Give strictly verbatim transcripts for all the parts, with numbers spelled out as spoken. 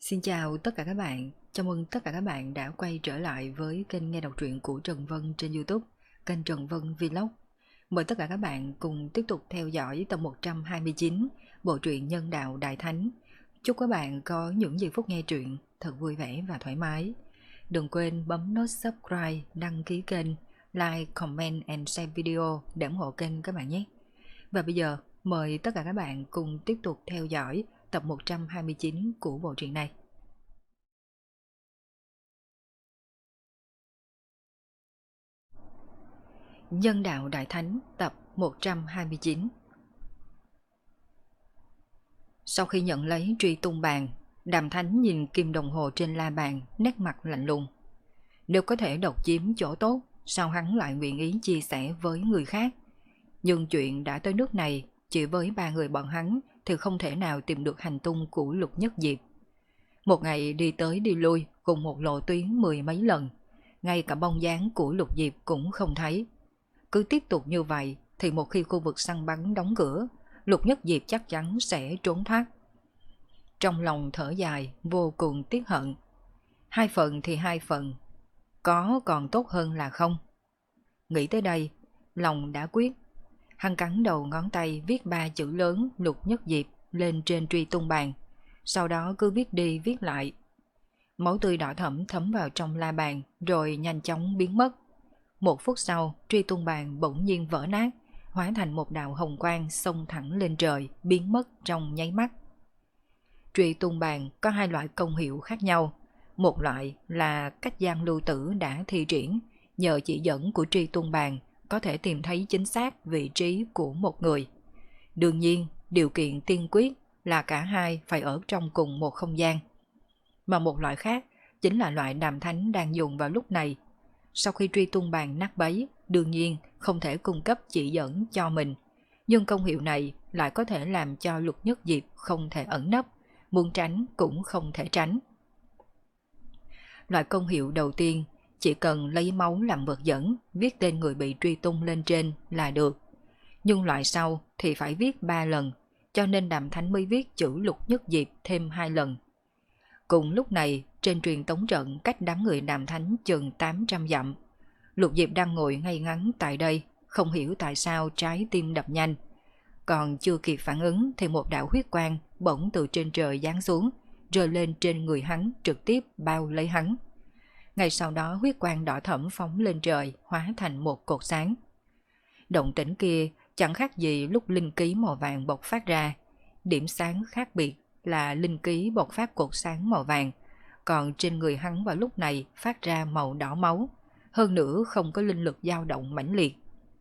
Xin chào tất cả các bạn, chào mừng tất cả các bạn đã quay trở lại với kênh nghe đọc truyện của Trần Vân trên YouTube, kênh Trần Vân Vlog. Mời tất cả các bạn cùng tiếp tục theo dõi tập một trăm hai mươi chín bộ truyện Nhân Đạo Đại Thánh. Chúc các bạn có những giây phút nghe truyện thật vui vẻ và thoải mái. Đừng quên bấm nút subscribe, đăng ký kênh, like, comment and share video để ủng hộ kênh các bạn nhé. Và bây giờ mời tất cả các bạn cùng tiếp tục theo dõi tập một trăm hai mươi chín của bộ truyện này. Nhân Đạo Đại Thánh tập một trăm hai mươi chín. Sau khi nhận lấy truy tung bàn, Đàm Thánh nhìn kim đồng hồ trên la bàn, nét mặt lạnh lùng. Nếu có thể độc chiếm chỗ tốt, sao hắn lại nguyện ý chia sẻ với người khác? Nhưng chuyện đã tới nước này, chỉ với ba người bọn hắn thì không thể nào tìm được hành tung của Lục Nhất Diệp. Một ngày đi tới đi lui cùng một lộ tuyến mười mấy lần, ngay cả bóng dáng của Lục Diệp cũng không thấy. Cứ tiếp tục như vậy thì một khi khu vực săn bắn đóng cửa, Lục Nhất Diệp chắc chắn sẽ trốn thoát. Trong lòng thở dài, vô cùng tiếc hận. Hai phần thì hai phần, có còn tốt hơn là không. Nghĩ tới đây, lòng đã quyết. Hắn cắn đầu ngón tay viết ba chữ lớn Lục Nhất Diệp lên trên truy tung bàn, sau đó cứ viết đi viết lại. Máu tươi đỏ thẫm thấm vào trong la bàn rồi nhanh chóng biến mất. Một phút sau, truy tung bàn bỗng nhiên vỡ nát, hóa thành một đạo hồng quang xông thẳng lên trời, biến mất trong nháy mắt. Truy tung bàn có hai loại công hiệu khác nhau. Một loại là cách Giang Lưu Tử đã thi triển, nhờ chỉ dẫn của truy tung bàn có thể tìm thấy chính xác vị trí của một người. Đương nhiên, điều kiện tiên quyết là cả hai phải ở trong cùng một không gian. Mà một loại khác chính là loại Đàm Thánh đang dùng vào lúc này. Sau khi truy tung bàn nát bấy, đương nhiên không thể cung cấp chỉ dẫn cho mình. Nhưng công hiệu này lại có thể làm cho Lục Nhất Diệp không thể ẩn nấp, muốn tránh cũng không thể tránh. Loại công hiệu đầu tiên, chỉ cần lấy máu làm vật dẫn, viết tên người bị truy tung lên trên là được. Nhưng loại sau thì phải viết ba lần, cho nên Đàm Thánh mới viết chữ Lục Nhất Diệp thêm hai lần. Cùng lúc này, trên truyền tống trận cách đám người Đàm Thánh chừng tám trăm dặm. Lục Diệp đang ngồi ngay ngắn tại đây, không hiểu tại sao trái tim đập nhanh. Còn chưa kịp phản ứng thì một đạo huyết quang bỗng từ trên trời giáng xuống, rơi lên trên người hắn, trực tiếp bao lấy hắn. Ngay sau đó huyết quang đỏ thẫm phóng lên trời, hóa thành một cột sáng. Động tĩnh kia chẳng khác gì lúc linh ký màu vàng bộc phát ra. Điểm sáng khác biệt là linh ký bộc phát cột sáng màu vàng, còn trên người hắn vào lúc này phát ra màu đỏ máu, hơn nữa không có linh lực dao động mãnh liệt.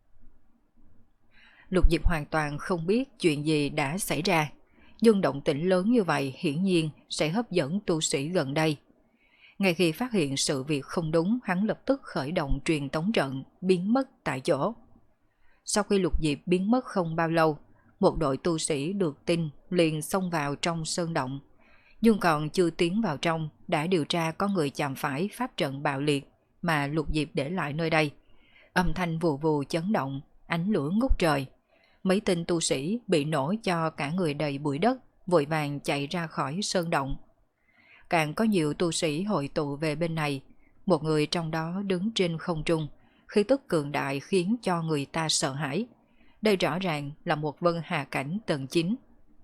Lục Diệp hoàn toàn không biết chuyện gì đã xảy ra, nhưng động tĩnh lớn như vậy hiển nhiên sẽ hấp dẫn tu sĩ gần đây. Ngay khi phát hiện sự việc không đúng, hắn lập tức khởi động truyền tống trận, biến mất tại chỗ. Sau khi Lục Diệp biến mất không bao lâu, một đội tu sĩ được tin liền xông vào trong sơn động. Nhưng còn chưa tiến vào trong, đã điều tra có người chạm phải pháp trận bạo liệt mà Lục Diệp để lại nơi đây. Âm thanh vù vù chấn động, ánh lửa ngút trời. Mấy tên tu sĩ bị nổ cho cả người đầy bụi đất, vội vàng chạy ra khỏi sơn động. Càng có nhiều tu sĩ hội tụ về bên này, một người trong đó đứng trên không trung, khí tức cường đại khiến cho người ta sợ hãi. Đây rõ ràng là một Vân Hà Cảnh tầng chín.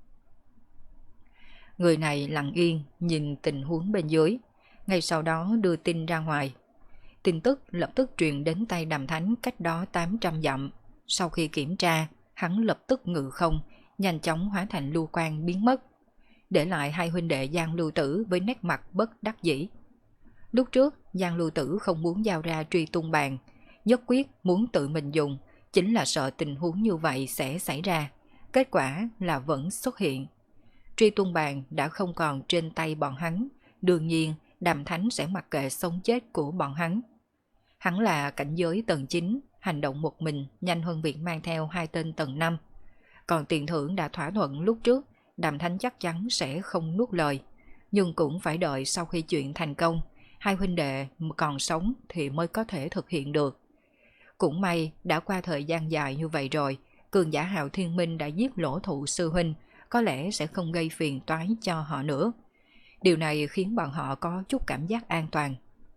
Người này lặng yên nhìn tình huống bên dưới, ngay sau đó đưa tin ra ngoài. Tin tức lập tức truyền đến tay Đàm Thánh cách đó tám trăm dặm. Sau khi kiểm tra, hắn lập tức ngự không, nhanh chóng hóa thành lưu quang biến mất, để lại hai huynh đệ Giang Lưu Tử với nét mặt bất đắc dĩ. Lúc trước, Giang Lưu Tử không muốn giao ra truy tung bàn, nhất quyết muốn tự mình dùng, chính là sợ tình huống như vậy sẽ xảy ra. Kết quả là vẫn xuất hiện. Truy tung bàn đã không còn trên tay bọn hắn, đương nhiên Đàm Thánh sẽ mặc kệ sống chết của bọn hắn. Hắn là cảnh giới tầng chín, hành động một mình nhanh hơn việc mang theo hai tên tầng năm. Còn tiền thưởng đã thỏa thuận lúc trước, Đàm Thánh chắc chắn sẽ không nuốt lời, nhưng cũng phải đợi sau khi chuyện thành công, hai huynh đệ còn sống thì mới có thể thực hiện được. Cũng may đã qua thời gian dài như vậy rồi, cường giả Hạo Thiên Minh đã giết Lỗ Thụ sư huynh, có lẽ sẽ không gây phiền toái cho họ nữa. Điều này khiến bọn họ có chút cảm giác an toàn.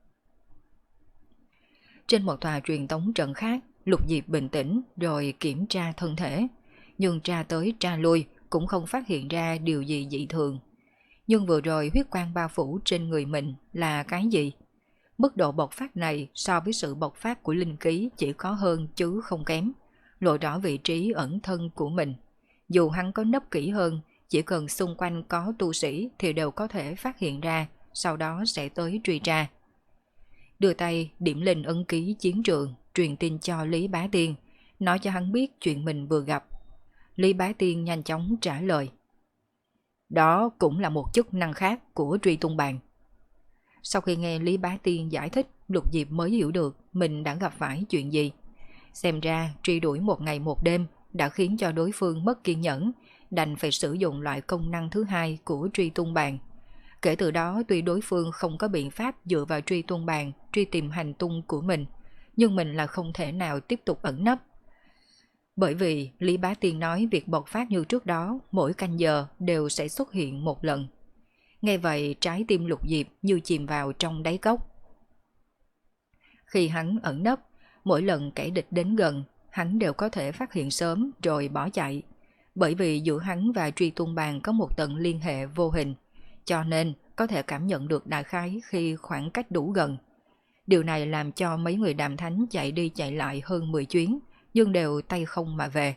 Trên một tòa truyền tống trận khác, Lục Diệp bình tĩnh rồi kiểm tra thân thể. Nhưng tra tới tra lui cũng không phát hiện ra điều gì dị thường. Nhưng vừa rồi huyết quang bao phủ trên người mình là cái gì? Mức độ bộc phát này so với sự bộc phát của linh khí chỉ có hơn chứ không kém, lộ rõ vị trí ẩn thân của mình. Dù hắn có nấp kỹ hơn, chỉ cần xung quanh có tu sĩ thì đều có thể phát hiện ra, sau đó sẽ tới truy tra. Đưa tay điểm lên ấn ký chiến trường, truyền tin cho Lý Bá Tiên, nói cho hắn biết chuyện mình vừa gặp. Lý Bá Tiên nhanh chóng trả lời. Đó cũng là một chức năng khác của truy tung bàn. Sau khi nghe Lý Bá Tiên giải thích, Lục Diệp mới hiểu được mình đã gặp phải chuyện gì. Xem ra truy đuổi một ngày một đêm đã khiến cho đối phương mất kiên nhẫn, đành phải sử dụng loại công năng thứ hai của truy tung bàn. Kể từ đó tuy đối phương không có biện pháp dựa vào truy tung bàn truy tìm hành tung của mình, nhưng mình là không thể nào tiếp tục ẩn nấp. Bởi vì Lý Bá Tiên nói việc bộc phát như trước đó mỗi canh giờ đều sẽ xuất hiện một lần. Nghe vậy trái tim Lục Diệp như chìm vào trong đáy cốc. Khi hắn ẩn nấp, mỗi lần kẻ địch đến gần, hắn đều có thể phát hiện sớm rồi bỏ chạy. Bởi vì giữa hắn và truy tung bàn có một tầng liên hệ vô hình, cho nên có thể cảm nhận được đại khái khi khoảng cách đủ gần. Điều này làm cho mấy người Đàm Thánh chạy đi chạy lại hơn mười chuyến, nhưng đều tay không mà về.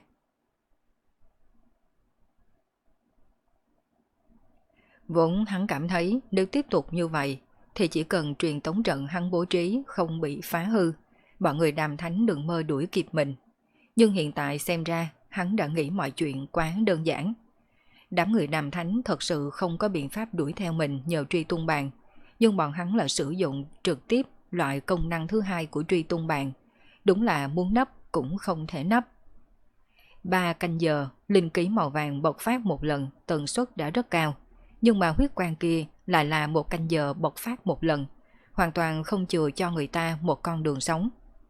Vốn hắn cảm thấy nếu tiếp tục như vậy thì chỉ cần truyền tống trận hắn bố trí không bị phá hư, bọn người Đàm Thánh đừng mơ đuổi kịp mình. Nhưng hiện tại xem ra hắn đã nghĩ mọi chuyện quá đơn giản. Đám người Đàm Thánh thật sự không có biện pháp đuổi theo mình nhờ truy tung bàn, nhưng bọn hắn là sử dụng trực tiếp loại công năng thứ hai của truy tung bàn. Đúng là muốn nấp cũng không thể nấp. Ba canh giờ, linh khí màu vàng bộc phát một lần, tần suất đã rất cao. Nhưng mà huyết quang kia lại là một canh giờ bộc phát một lần, hoàn toàn không chừa cho người ta một con đường sống.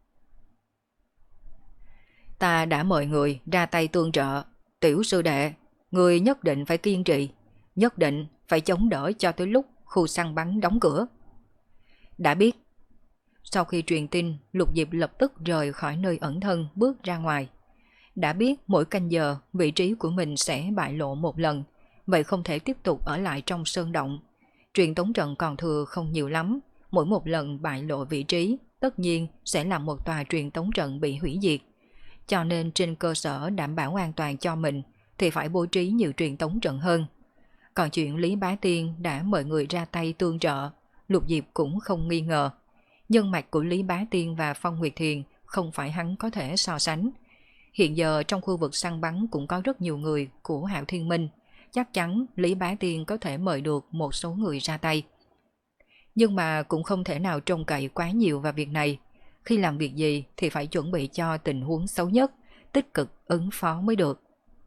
Ta đã mời người ra tay tương trợ, tiểu sư đệ, người nhất định phải kiên trì, nhất định phải chống đỡ cho tới lúc khu săn bắn đóng cửa. Đã biết. Sau khi truyền tin, Lục Diệp lập tức rời khỏi nơi ẩn thân bước ra ngoài. Đã biết mỗi canh giờ vị trí của mình sẽ bại lộ một lần, vậy không thể tiếp tục ở lại trong sơn động. Truyền tống trận còn thừa không nhiều lắm, mỗi một lần bại lộ vị trí, tất nhiên sẽ là một tòa truyền tống trận bị hủy diệt. Cho nên trên cơ sở đảm bảo an toàn cho mình thì phải bố trí nhiều truyền tống trận hơn. Còn chuyện Lý Bá Tiên đã mời người ra tay tương trợ, Lục Diệp cũng không nghi ngờ. Nhân mạch của Lý Bá Tiên và Phong Nguyệt Thiền không phải hắn có thể so sánh. Hiện giờ trong khu vực săn bắn cũng có rất nhiều người của Hạo Thiên Minh, chắc chắn Lý Bá Tiên có thể mời được một số người ra tay. Nhưng mà cũng không thể nào trông cậy quá nhiều vào việc này. Khi làm việc gì thì phải chuẩn bị cho tình huống xấu nhất, tích cực ứng phó mới được.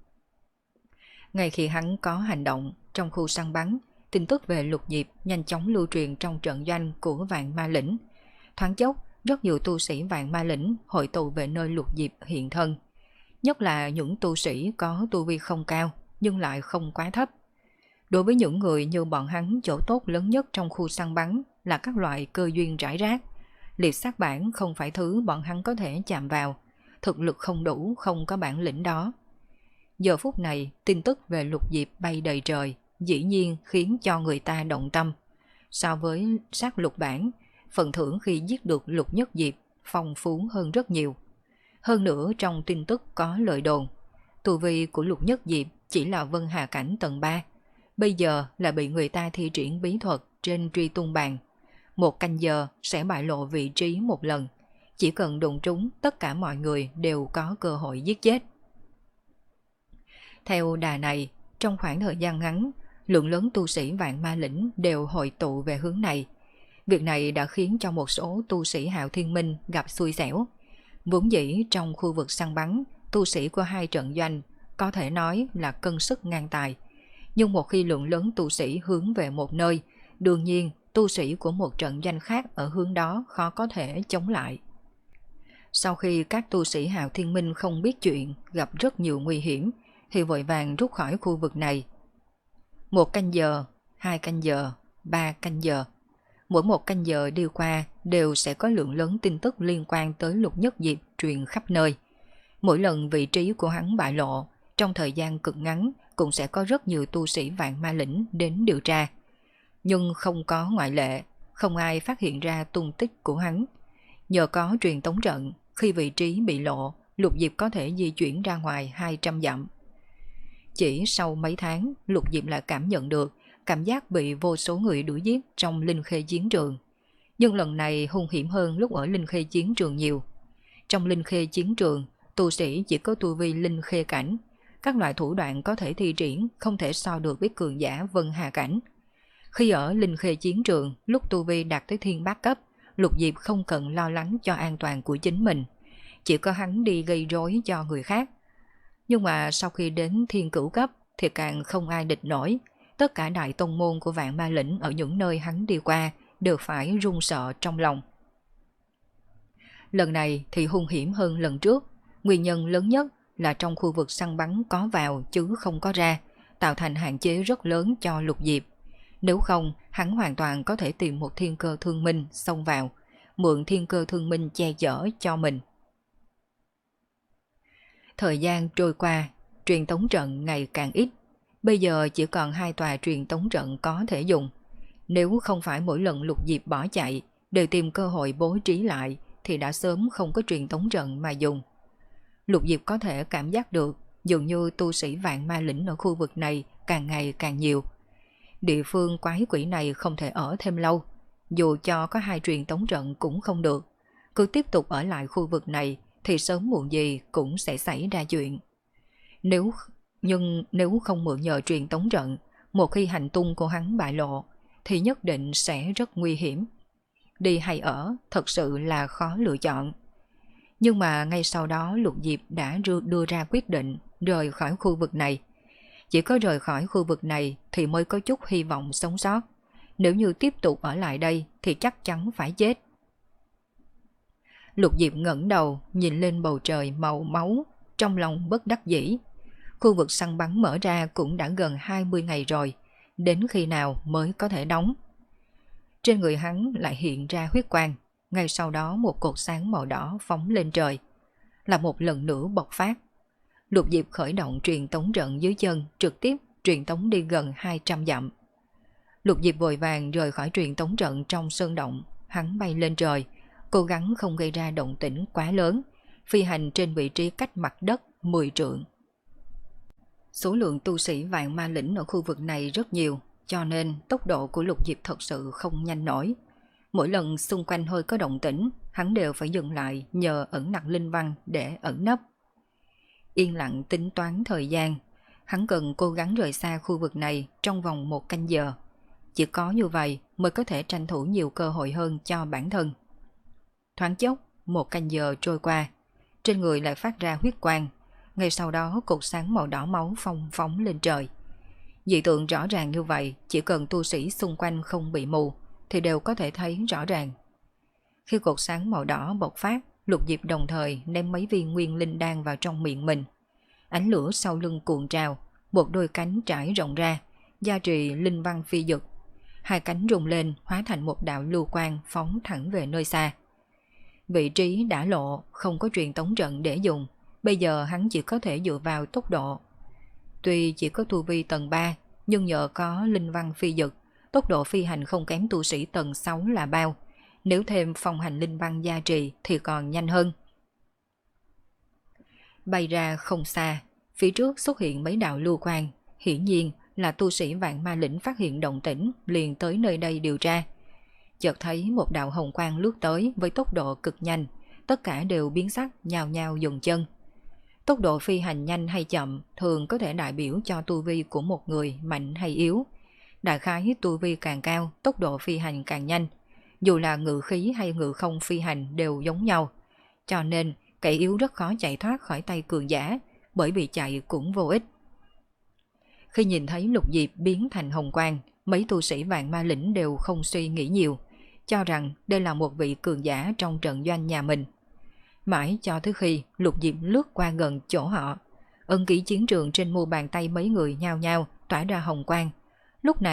Ngay khi hắn có hành động trong khu săn bắn, tin tức về Lục Diệp nhanh chóng lưu truyền trong trận doanh của Vạn Ma Lĩnh. Thoáng chốc, rất nhiều tu sĩ Vạn Ma Lĩnh hội tụ về nơi Lục Diệp hiện thân. Nhất là những tu sĩ có tu vi không cao nhưng lại không quá thấp. Đối với những người như bọn hắn, chỗ tốt lớn nhất trong khu săn bắn là các loại cơ duyên rải rác. Liệt sát bản không phải thứ bọn hắn có thể chạm vào, thực lực không đủ, không có bản lĩnh đó. Giờ phút này, tin tức về Lục Diệp bay đầy trời, dĩ nhiên khiến cho người ta động tâm. So với sát lục bản, phần thưởng khi giết được Lục Nhất Diệp phong phú hơn rất nhiều. Hơn nữa trong tin tức có lời đồn, tu vi của Lục Nhất Diệp chỉ là Vân Hà Cảnh tầng ba, bây giờ là bị người ta thi triển bí thuật trên truy tung bàn. Một canh giờ sẽ bại lộ vị trí một lần, chỉ cần đụng trúng tất cả mọi người đều có cơ hội giết chết. Theo đà này, trong khoảng thời gian ngắn, lượng lớn tu sĩ Vạn Ma Lĩnh đều hội tụ về hướng này. Việc này đã khiến cho một số tu sĩ Hạo Thiên Minh gặp xui xẻo. Vốn dĩ trong khu vực săn bắn, tu sĩ của hai trận doanh có thể nói là cân sức ngang tài. Nhưng một khi lượng lớn tu sĩ hướng về một nơi, đương nhiên tu sĩ của một trận doanh khác ở hướng đó khó có thể chống lại. Sau khi các tu sĩ Hạo Thiên Minh không biết chuyện, gặp rất nhiều nguy hiểm, thì vội vàng rút khỏi khu vực này. Một canh giờ, hai canh giờ, ba canh giờ. Mỗi một canh giờ đi qua đều sẽ có lượng lớn tin tức liên quan tới Lục Nhất Diệp truyền khắp nơi. Mỗi lần vị trí của hắn bại lộ, trong thời gian cực ngắn cũng sẽ có rất nhiều tu sĩ Vạn Ma Lĩnh đến điều tra. Nhưng không có ngoại lệ, không ai phát hiện ra tung tích của hắn. Nhờ có truyền tống trận, khi vị trí bị lộ, Lục Diệp có thể di chuyển ra ngoài hai trăm dặm. Chỉ sau mấy tháng, Lục Diệp lại cảm nhận được cảm giác bị vô số người đuổi giết trong Linh Khê chiến trường. Nhưng lần này hung hiểm hơn lúc ở Linh Khê chiến trường nhiều. Trong Linh Khê chiến trường, tu sĩ chỉ có tu vi Linh Khê cảnh. Các loại thủ đoạn có thể thi triển không thể so được với cường giả Vân Hà cảnh. Khi ở Linh Khê chiến trường, lúc tu vi đạt tới thiên bát cấp, Lục Diệp không cần lo lắng cho an toàn của chính mình. Chỉ có hắn đi gây rối cho người khác. Nhưng mà sau khi đến thiên cửu cấp thì càng không ai địch nổi. Tất cả đại tông môn của Vạn Ma Lĩnh ở những nơi hắn đi qua đều phải run sợ trong lòng. Lần này thì hung hiểm hơn lần trước. Nguyên nhân lớn nhất là trong khu vực săn bắn có vào chứ không có ra, tạo thành hạn chế rất lớn cho Lục Diệp. Nếu không, hắn hoàn toàn có thể tìm một thiên cơ thương minh xông vào, mượn thiên cơ thương minh che chở cho mình. Thời gian trôi qua, truyền tống trận ngày càng ít. Bây giờ chỉ còn hai tòa truyền tống trận có thể dùng. Nếu không phải mỗi lần Lục Diệp bỏ chạy đều tìm cơ hội bố trí lại thì đã sớm không có truyền tống trận mà dùng. Lục Diệp có thể cảm giác được dường như tu sĩ Vạn Ma Lĩnh ở khu vực này càng ngày càng nhiều. Địa phương quái quỷ này không thể ở thêm lâu. Dù cho có hai truyền tống trận cũng không được. Cứ tiếp tục ở lại khu vực này thì sớm muộn gì cũng sẽ xảy ra chuyện. Nếu Nhưng nếu không mượn nhờ truyền tống trận, một khi hành tung của hắn bại lộ thì nhất định sẽ rất nguy hiểm. Đi hay ở thật sự là khó lựa chọn. Nhưng mà ngay sau đó Lục Diệp đã đưa ra quyết định rời khỏi khu vực này. Chỉ có rời khỏi khu vực này thì mới có chút hy vọng sống sót. Nếu như tiếp tục ở lại đây thì chắc chắn phải chết. Lục Diệp ngẩng đầu nhìn lên bầu trời màu máu, trong lòng bất đắc dĩ. Khu vực săn bắn mở ra cũng đã gần hai mươi ngày rồi, đến khi nào mới có thể đóng. Trên người hắn lại hiện ra huyết quang, ngay sau đó một cột sáng màu đỏ phóng lên trời, là một lần nữa bộc phát. Lục Diệp khởi động truyền tống trận dưới chân, trực tiếp truyền tống đi gần hai trăm dặm. Lục Diệp vội vàng rời khỏi truyền tống trận trong sơn động, hắn bay lên trời, cố gắng không gây ra động tĩnh quá lớn, phi hành trên vị trí cách mặt đất mười trượng. Số lượng tu sĩ Vạn Ma Lĩnh ở khu vực này rất nhiều, cho nên tốc độ của Lục Diệp thật sự không nhanh nổi. Mỗi lần xung quanh hơi có động tĩnh, hắn đều phải dừng lại nhờ ẩn nặc linh văn để ẩn nấp. Yên lặng tính toán thời gian, hắn cần cố gắng rời xa khu vực này trong vòng một canh giờ. Chỉ có như vậy mới có thể tranh thủ nhiều cơ hội hơn cho bản thân. Thoáng chốc, một canh giờ trôi qua, trên người lại phát ra huyết quang. Ngay sau đó cột sáng màu đỏ máu phong phóng lên trời. Dị tượng rõ ràng như vậy, chỉ cần tu sĩ xung quanh không bị mù thì đều có thể thấy rõ ràng. Khi cột sáng màu đỏ bộc phát, Lục Diệp đồng thời ném mấy viên nguyên linh đan vào trong miệng mình. Ánh lửa sau lưng cuộn trào, một đôi cánh trải rộng ra, gia trì linh văn phi dực. Hai cánh rung lên hóa thành một đạo lưu quang phóng thẳng về nơi xa. Vị trí đã lộ, không có truyền tống trận để dùng. Bây giờ hắn chỉ có thể dựa vào tốc độ. Tuy chỉ có tu vi tầng ba, nhưng nhờ có linh văn phi dực, tốc độ phi hành không kém tu sĩ tầng sáu là bao. Nếu thêm phong hành linh văn gia trì thì còn nhanh hơn. Bay ra không xa, phía trước xuất hiện mấy đạo lưu quang. Hiển nhiên là tu sĩ Vạn Ma Lĩnh phát hiện động tĩnh liền tới nơi đây điều tra. Chợt thấy một đạo hồng quang lướt tới với tốc độ cực nhanh, tất cả đều biến sắc nhào nhào dừng chân. Tốc độ phi hành nhanh hay chậm thường có thể đại biểu cho tu vi của một người mạnh hay yếu. Đại khái tu vi càng cao, tốc độ phi hành càng nhanh. Dù là ngự khí hay ngự không phi hành đều giống nhau. Cho nên kẻ yếu rất khó chạy thoát khỏi tay cường giả, bởi vì chạy cũng vô ích. Khi nhìn thấy Lục Diệp biến thành hồng quang, mấy tu sĩ Vạn Ma Lĩnh đều không suy nghĩ nhiều, cho rằng đây là một vị cường giả trong trận doanh nhà mình. Mãi cho tới khi Lục Diệp lướt qua gần chỗ họ, ân ký chiến trường trên mu bàn tay mấy người nhao nhao tỏa ra hồng quang. Lúc này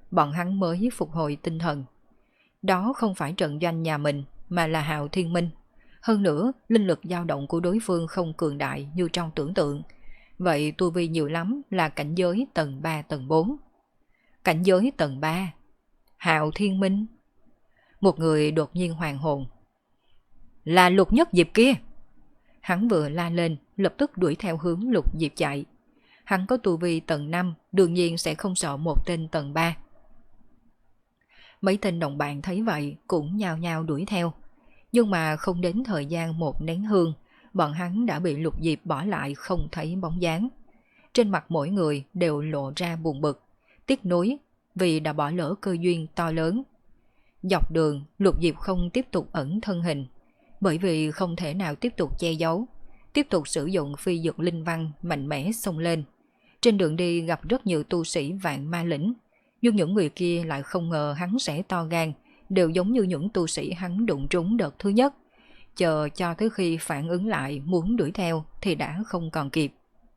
bọn hắn mới phục hồi tinh thần. Đó không phải trận doanh nhà mình, mà là Hạo Thiên Minh. Hơn nữa, linh lực dao động của đối phương không cường đại như trong tưởng tượng. Vậy tu vi nhiều lắm là cảnh giới tầng ba tầng bốn. Cảnh giới tầng ba? Hạo Thiên Minh? Một người đột nhiên hoàn hồn. Là Lục Nhất Diệp kia! Hắn vừa la lên, lập tức đuổi theo hướng Lục Diệp chạy. Hắn có tu vi tầng năm, đương nhiên sẽ không sợ một tên tầng ba. Mấy tên đồng bạn thấy vậy cũng nhao nhao đuổi theo. Nhưng mà không đến thời gian một nén hương, bọn hắn đã bị Lục Diệp bỏ lại không thấy bóng dáng. Trên mặt mỗi người đều lộ ra buồn bực, tiếc nuối vì đã bỏ lỡ cơ duyên to lớn. Dọc đường, Lục Diệp không tiếp tục ẩn thân hình, bởi vì không thể nào tiếp tục che giấu, tiếp tục sử dụng phi dược linh văn mạnh mẽ xông lên. Trên đường đi gặp rất nhiều tu sĩ vạn ma lĩnh, nhưng những người kia lại không ngờ hắn sẽ to gan, đều giống như những tu sĩ hắn đụng trúng đợt thứ nhất. Chờ cho tới khi phản ứng lại muốn đuổi theo thì đã không còn kịp.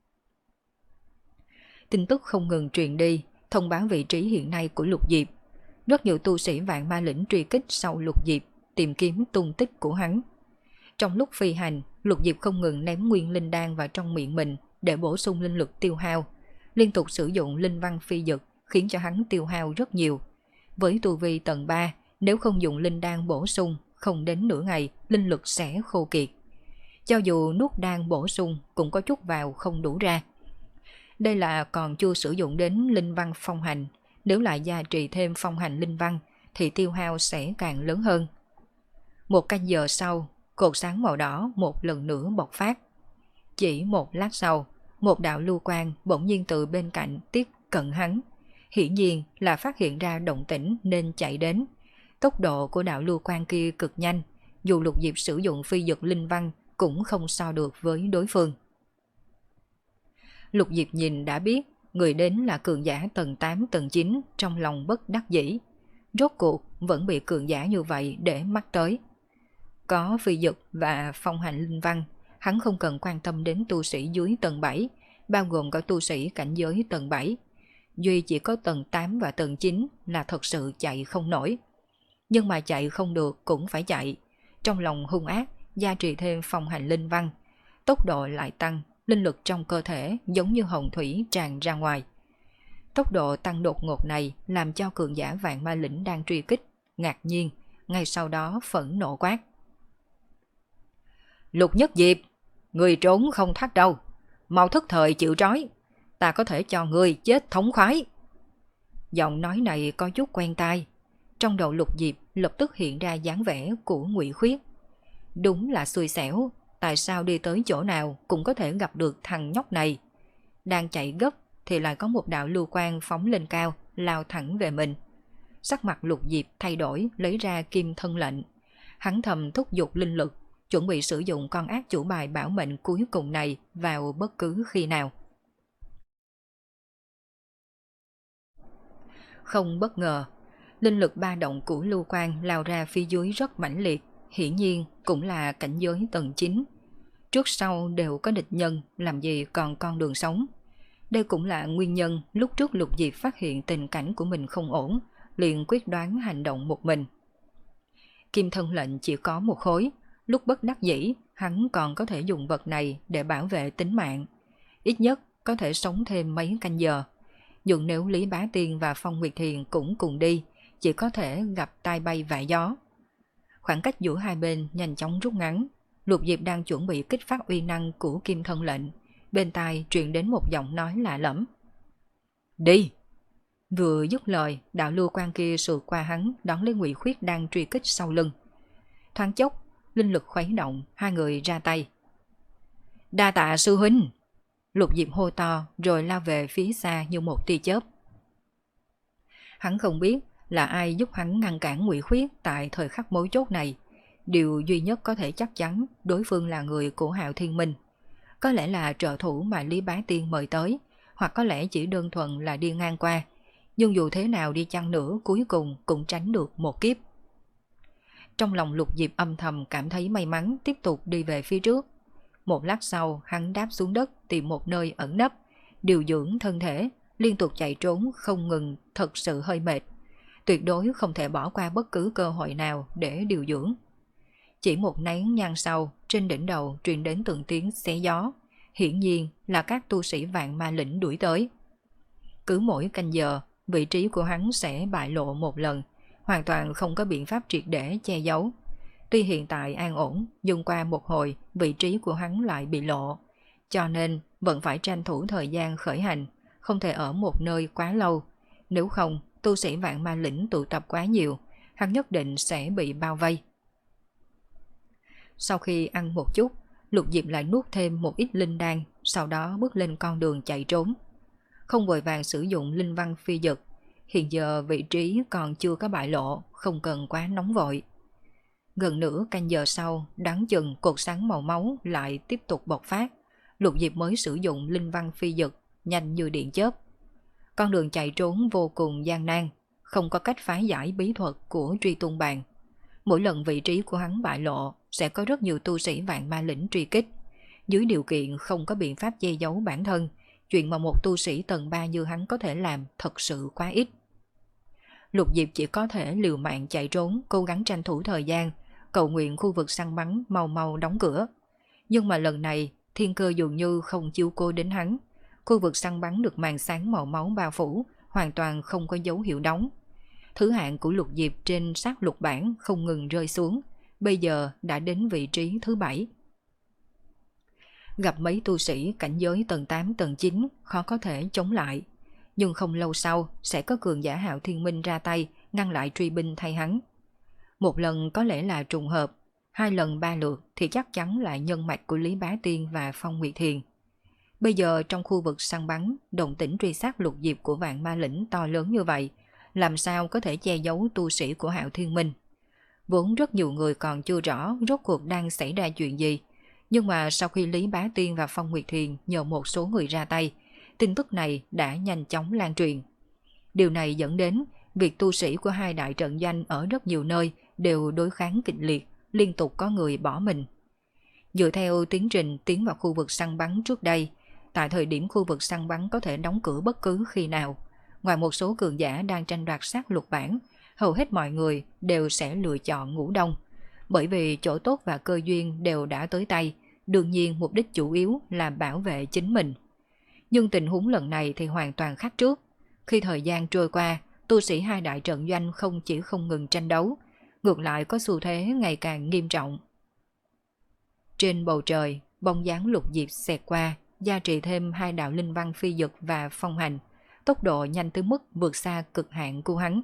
Tin tức không ngừng truyền đi, thông báo vị trí hiện nay của Lục Diệp. Rất nhiều tu sĩ vạn ma lĩnh truy kích sau Lục Diệp, tìm kiếm tung tích của hắn. Trong lúc phi hành, Lục Diệp không ngừng ném nguyên linh đan vào trong miệng mình để bổ sung linh lực tiêu hao. Liên tục sử dụng linh văn phi dực khiến cho hắn tiêu hao rất nhiều. Với tu vi tầng ba, nếu không dùng linh đan bổ sung, không đến nửa ngày linh lực sẽ khô kiệt. Cho dù nuốt đan bổ sung cũng có chút vào không đủ ra. Đây là còn chưa sử dụng đến linh văn phong hành, nếu lại gia trì thêm phong hành linh văn thì tiêu hao sẽ càng lớn hơn. Một canh giờ sau, cột sáng màu đỏ một lần nữa bộc phát. Chỉ một lát sau, một đạo lưu quang bỗng nhiên từ bên cạnh tiếp cận hắn. Hiển nhiên là phát hiện ra động tĩnh nên chạy đến. Tốc độ của đạo lưu quang kia cực nhanh, dù Lục Diệp sử dụng phi dực linh văn cũng không so được với đối phương. Lục Diệp nhìn đã biết người đến là cường giả tầng tám tầng chín, trong lòng bất đắc dĩ. Rốt cuộc vẫn bị cường giả như vậy để mắt tới. Có phi dực và phong hành linh văn, hắn không cần quan tâm đến tu sĩ dưới tầng bảy, bao gồm cả tu sĩ cảnh giới tầng bảy. Duy chỉ có tầng tám và tầng chín là thật sự chạy không nổi. Nhưng mà chạy không được cũng phải chạy. Trong lòng hung ác, gia trì thêm phong hành linh văn. Tốc độ lại tăng, linh lực trong cơ thể giống như hồng thủy tràn ra ngoài. Tốc độ tăng đột ngột này làm cho cường giả vạn ma lĩnh đang truy kích ngạc nhiên, ngay sau đó phẫn nộ quát. Lục Nhất Diệp, người trốn không thoát đâu, mau thức thời chịu trói, ta có thể cho người chết thống khoái. Giọng nói này có chút quen tai. Trong đầu Lục Diệp lập tức hiện ra dáng vẻ của Ngụy Khuyết. Đúng là xui xẻo, tại sao đi tới chỗ nào cũng có thể gặp được thằng nhóc này. Đang chạy gấp thì lại có một đạo lưu quang phóng lên cao, lao thẳng về mình. Sắc mặt Lục Diệp thay đổi, lấy ra kim thân lệnh. Hắn thầm thúc giục linh lực, chuẩn bị sử dụng con ác chủ bài bảo mệnh cuối cùng này vào bất cứ khi nào. Không bất ngờ, linh lực ba động của lưu quang lao ra phía dưới rất mãnh liệt, hiển nhiên cũng là cảnh giới tầng chín. Trước sau đều có địch nhân, làm gì còn con đường sống. Đây cũng là nguyên nhân lúc trước Lục Diệp phát hiện tình cảnh của mình không ổn, liền quyết đoán hành động một mình. Kim thân lệnh chỉ có một khối, lúc bất đắc dĩ, hắn còn có thể dùng vật này để bảo vệ tính mạng. Ít nhất có thể sống thêm mấy canh giờ. Nhưng nếu Lý Bá Tiên và Phong Nguyệt Thiền cũng cùng đi, chỉ có thể gặp tai bay vạ gió. Khoảng cách giữa hai bên nhanh chóng rút ngắn. Lục Diệp đang chuẩn bị kích phát uy năng của kim thân lệnh. Bên tai truyền đến một giọng nói lạ lẫm. Đi! Vừa dứt lời, đạo lưu quan kia sượt qua hắn, đón lấy Ngụy Khuyết đang truy kích sau lưng. Thoáng chốc, linh lực khuấy động, hai người ra tay. Đa tạ sư huynh! Lục Diệp hô to rồi lao về phía xa như một tia chớp. Hắn không biết là ai giúp hắn ngăn cản Ngụy Khuyết tại thời khắc mấu chốt này. Điều duy nhất có thể chắc chắn đối phương là người của Hạo Thiên Minh. Có lẽ là trợ thủ mà Lý Bá Tiên mời tới, hoặc có lẽ chỉ đơn thuần là đi ngang qua. Nhưng dù thế nào đi chăng nữa, cuối cùng cũng tránh được một kiếp. Trong lòng Lục Diệp âm thầm cảm thấy may mắn, tiếp tục đi về phía trước. Một lát sau, hắn đáp xuống đất tìm một nơi ẩn nấp, điều dưỡng thân thể, liên tục chạy trốn không ngừng, thật sự hơi mệt. tuyệt đối không thể bỏ qua bất cứ cơ hội nào để điều dưỡng. Chỉ một nén nhang sau, trên đỉnh đầu truyền đến từng tiếng xé gió, hiển nhiên là các tu sĩ Vạn Ma Lĩnh đuổi tới. Cứ mỗi canh giờ, vị trí của hắn sẽ bại lộ một lần, hoàn toàn không có biện pháp triệt để che giấu. Tuy hiện tại an ổn, nhưng qua một hồi, vị trí của hắn lại bị lộ, cho nên vẫn phải tranh thủ thời gian khởi hành, không thể ở một nơi quá lâu. Nếu không, tu sĩ Vạn Ma Lĩnh tụ tập quá nhiều, hắn nhất định sẽ bị bao vây. Sau khi ăn một chút, Lục Diệp lại nuốt thêm một ít linh đan, sau đó bước lên con đường chạy trốn. Không vội vàng sử dụng linh văn phi dật, hiện giờ vị trí còn chưa có bại lộ, không cần quá nóng vội. Gần nửa canh giờ sau, đáng chừng cột sáng màu máu lại tiếp tục bộc phát. Lục Diệp mới sử dụng linh văn phi dật, nhanh như điện chớp. Con đường chạy trốn vô cùng gian nan, không có cách phá giải bí thuật của truy tung bàn. Mỗi lần vị trí của hắn bại lộ, sẽ có rất nhiều tu sĩ Vạn Ma Lĩnh truy kích. Dưới điều kiện không có biện pháp che giấu bản thân, chuyện mà một tu sĩ tầng ba như hắn có thể làm thật sự quá ít. Lục Diệp chỉ có thể liều mạng chạy trốn, cố gắng tranh thủ thời gian, cầu nguyện khu vực săn bắn mau mau đóng cửa. Nhưng mà lần này, thiên cơ dường như không chiếu cố đến hắn. Khu vực săn bắn được màn sáng màu máu bao phủ, hoàn toàn không có dấu hiệu đóng. Thứ hạng của Lục Diệp trên sát lục bảng không ngừng rơi xuống, bây giờ đã đến vị trí thứ bảy. Gặp mấy tu sĩ cảnh giới tầng tám tầng chín khó có thể chống lại, nhưng không lâu sau sẽ có cường giả Hạo Thiên Minh ra tay ngăn lại truy binh thay hắn. Một lần có lẽ là trùng hợp, hai lần ba lượt thì chắc chắn là nhân mạch của Lý Bá Tiên và Phong Nguyệt Thiền. Bây giờ trong khu vực săn bắn, động tĩnh truy sát Lục Diệp của Vạn Ma Lĩnh to lớn như vậy, làm sao có thể che giấu tu sĩ của Hạo Thiên Minh. Vốn rất nhiều người còn chưa rõ rốt cuộc đang xảy ra chuyện gì, nhưng mà sau khi Lý Bá Tiên và Phong Nguyệt Thiền nhờ một số người ra tay, tin tức này đã nhanh chóng lan truyền. Điều này dẫn đến việc tu sĩ của hai đại trận danh ở rất nhiều nơi đều đối kháng kịch liệt, liên tục có người bỏ mình. Dựa theo tiến trình tiến vào khu vực săn bắn trước đây, tại thời điểm khu vực săn bắn có thể đóng cửa bất cứ khi nào, ngoài một số cường giả đang tranh đoạt sát lục bảng, hầu hết mọi người đều sẽ lựa chọn ngủ đông, bởi vì chỗ tốt và cơ duyên đều đã tới tay, đương nhiên mục đích chủ yếu là bảo vệ chính mình. Nhưng tình huống lần này thì hoàn toàn khác trước. Khi thời gian trôi qua, tu sĩ hai đại trận doanh không chỉ không ngừng tranh đấu, ngược lại có xu thế ngày càng nghiêm trọng. Trên bầu trời, bóng dáng Lục Diệp xẹt qua, gia trì thêm hai đạo linh văn phi dật và phong hành, tốc độ nhanh tới mức vượt xa cực hạn của hắn.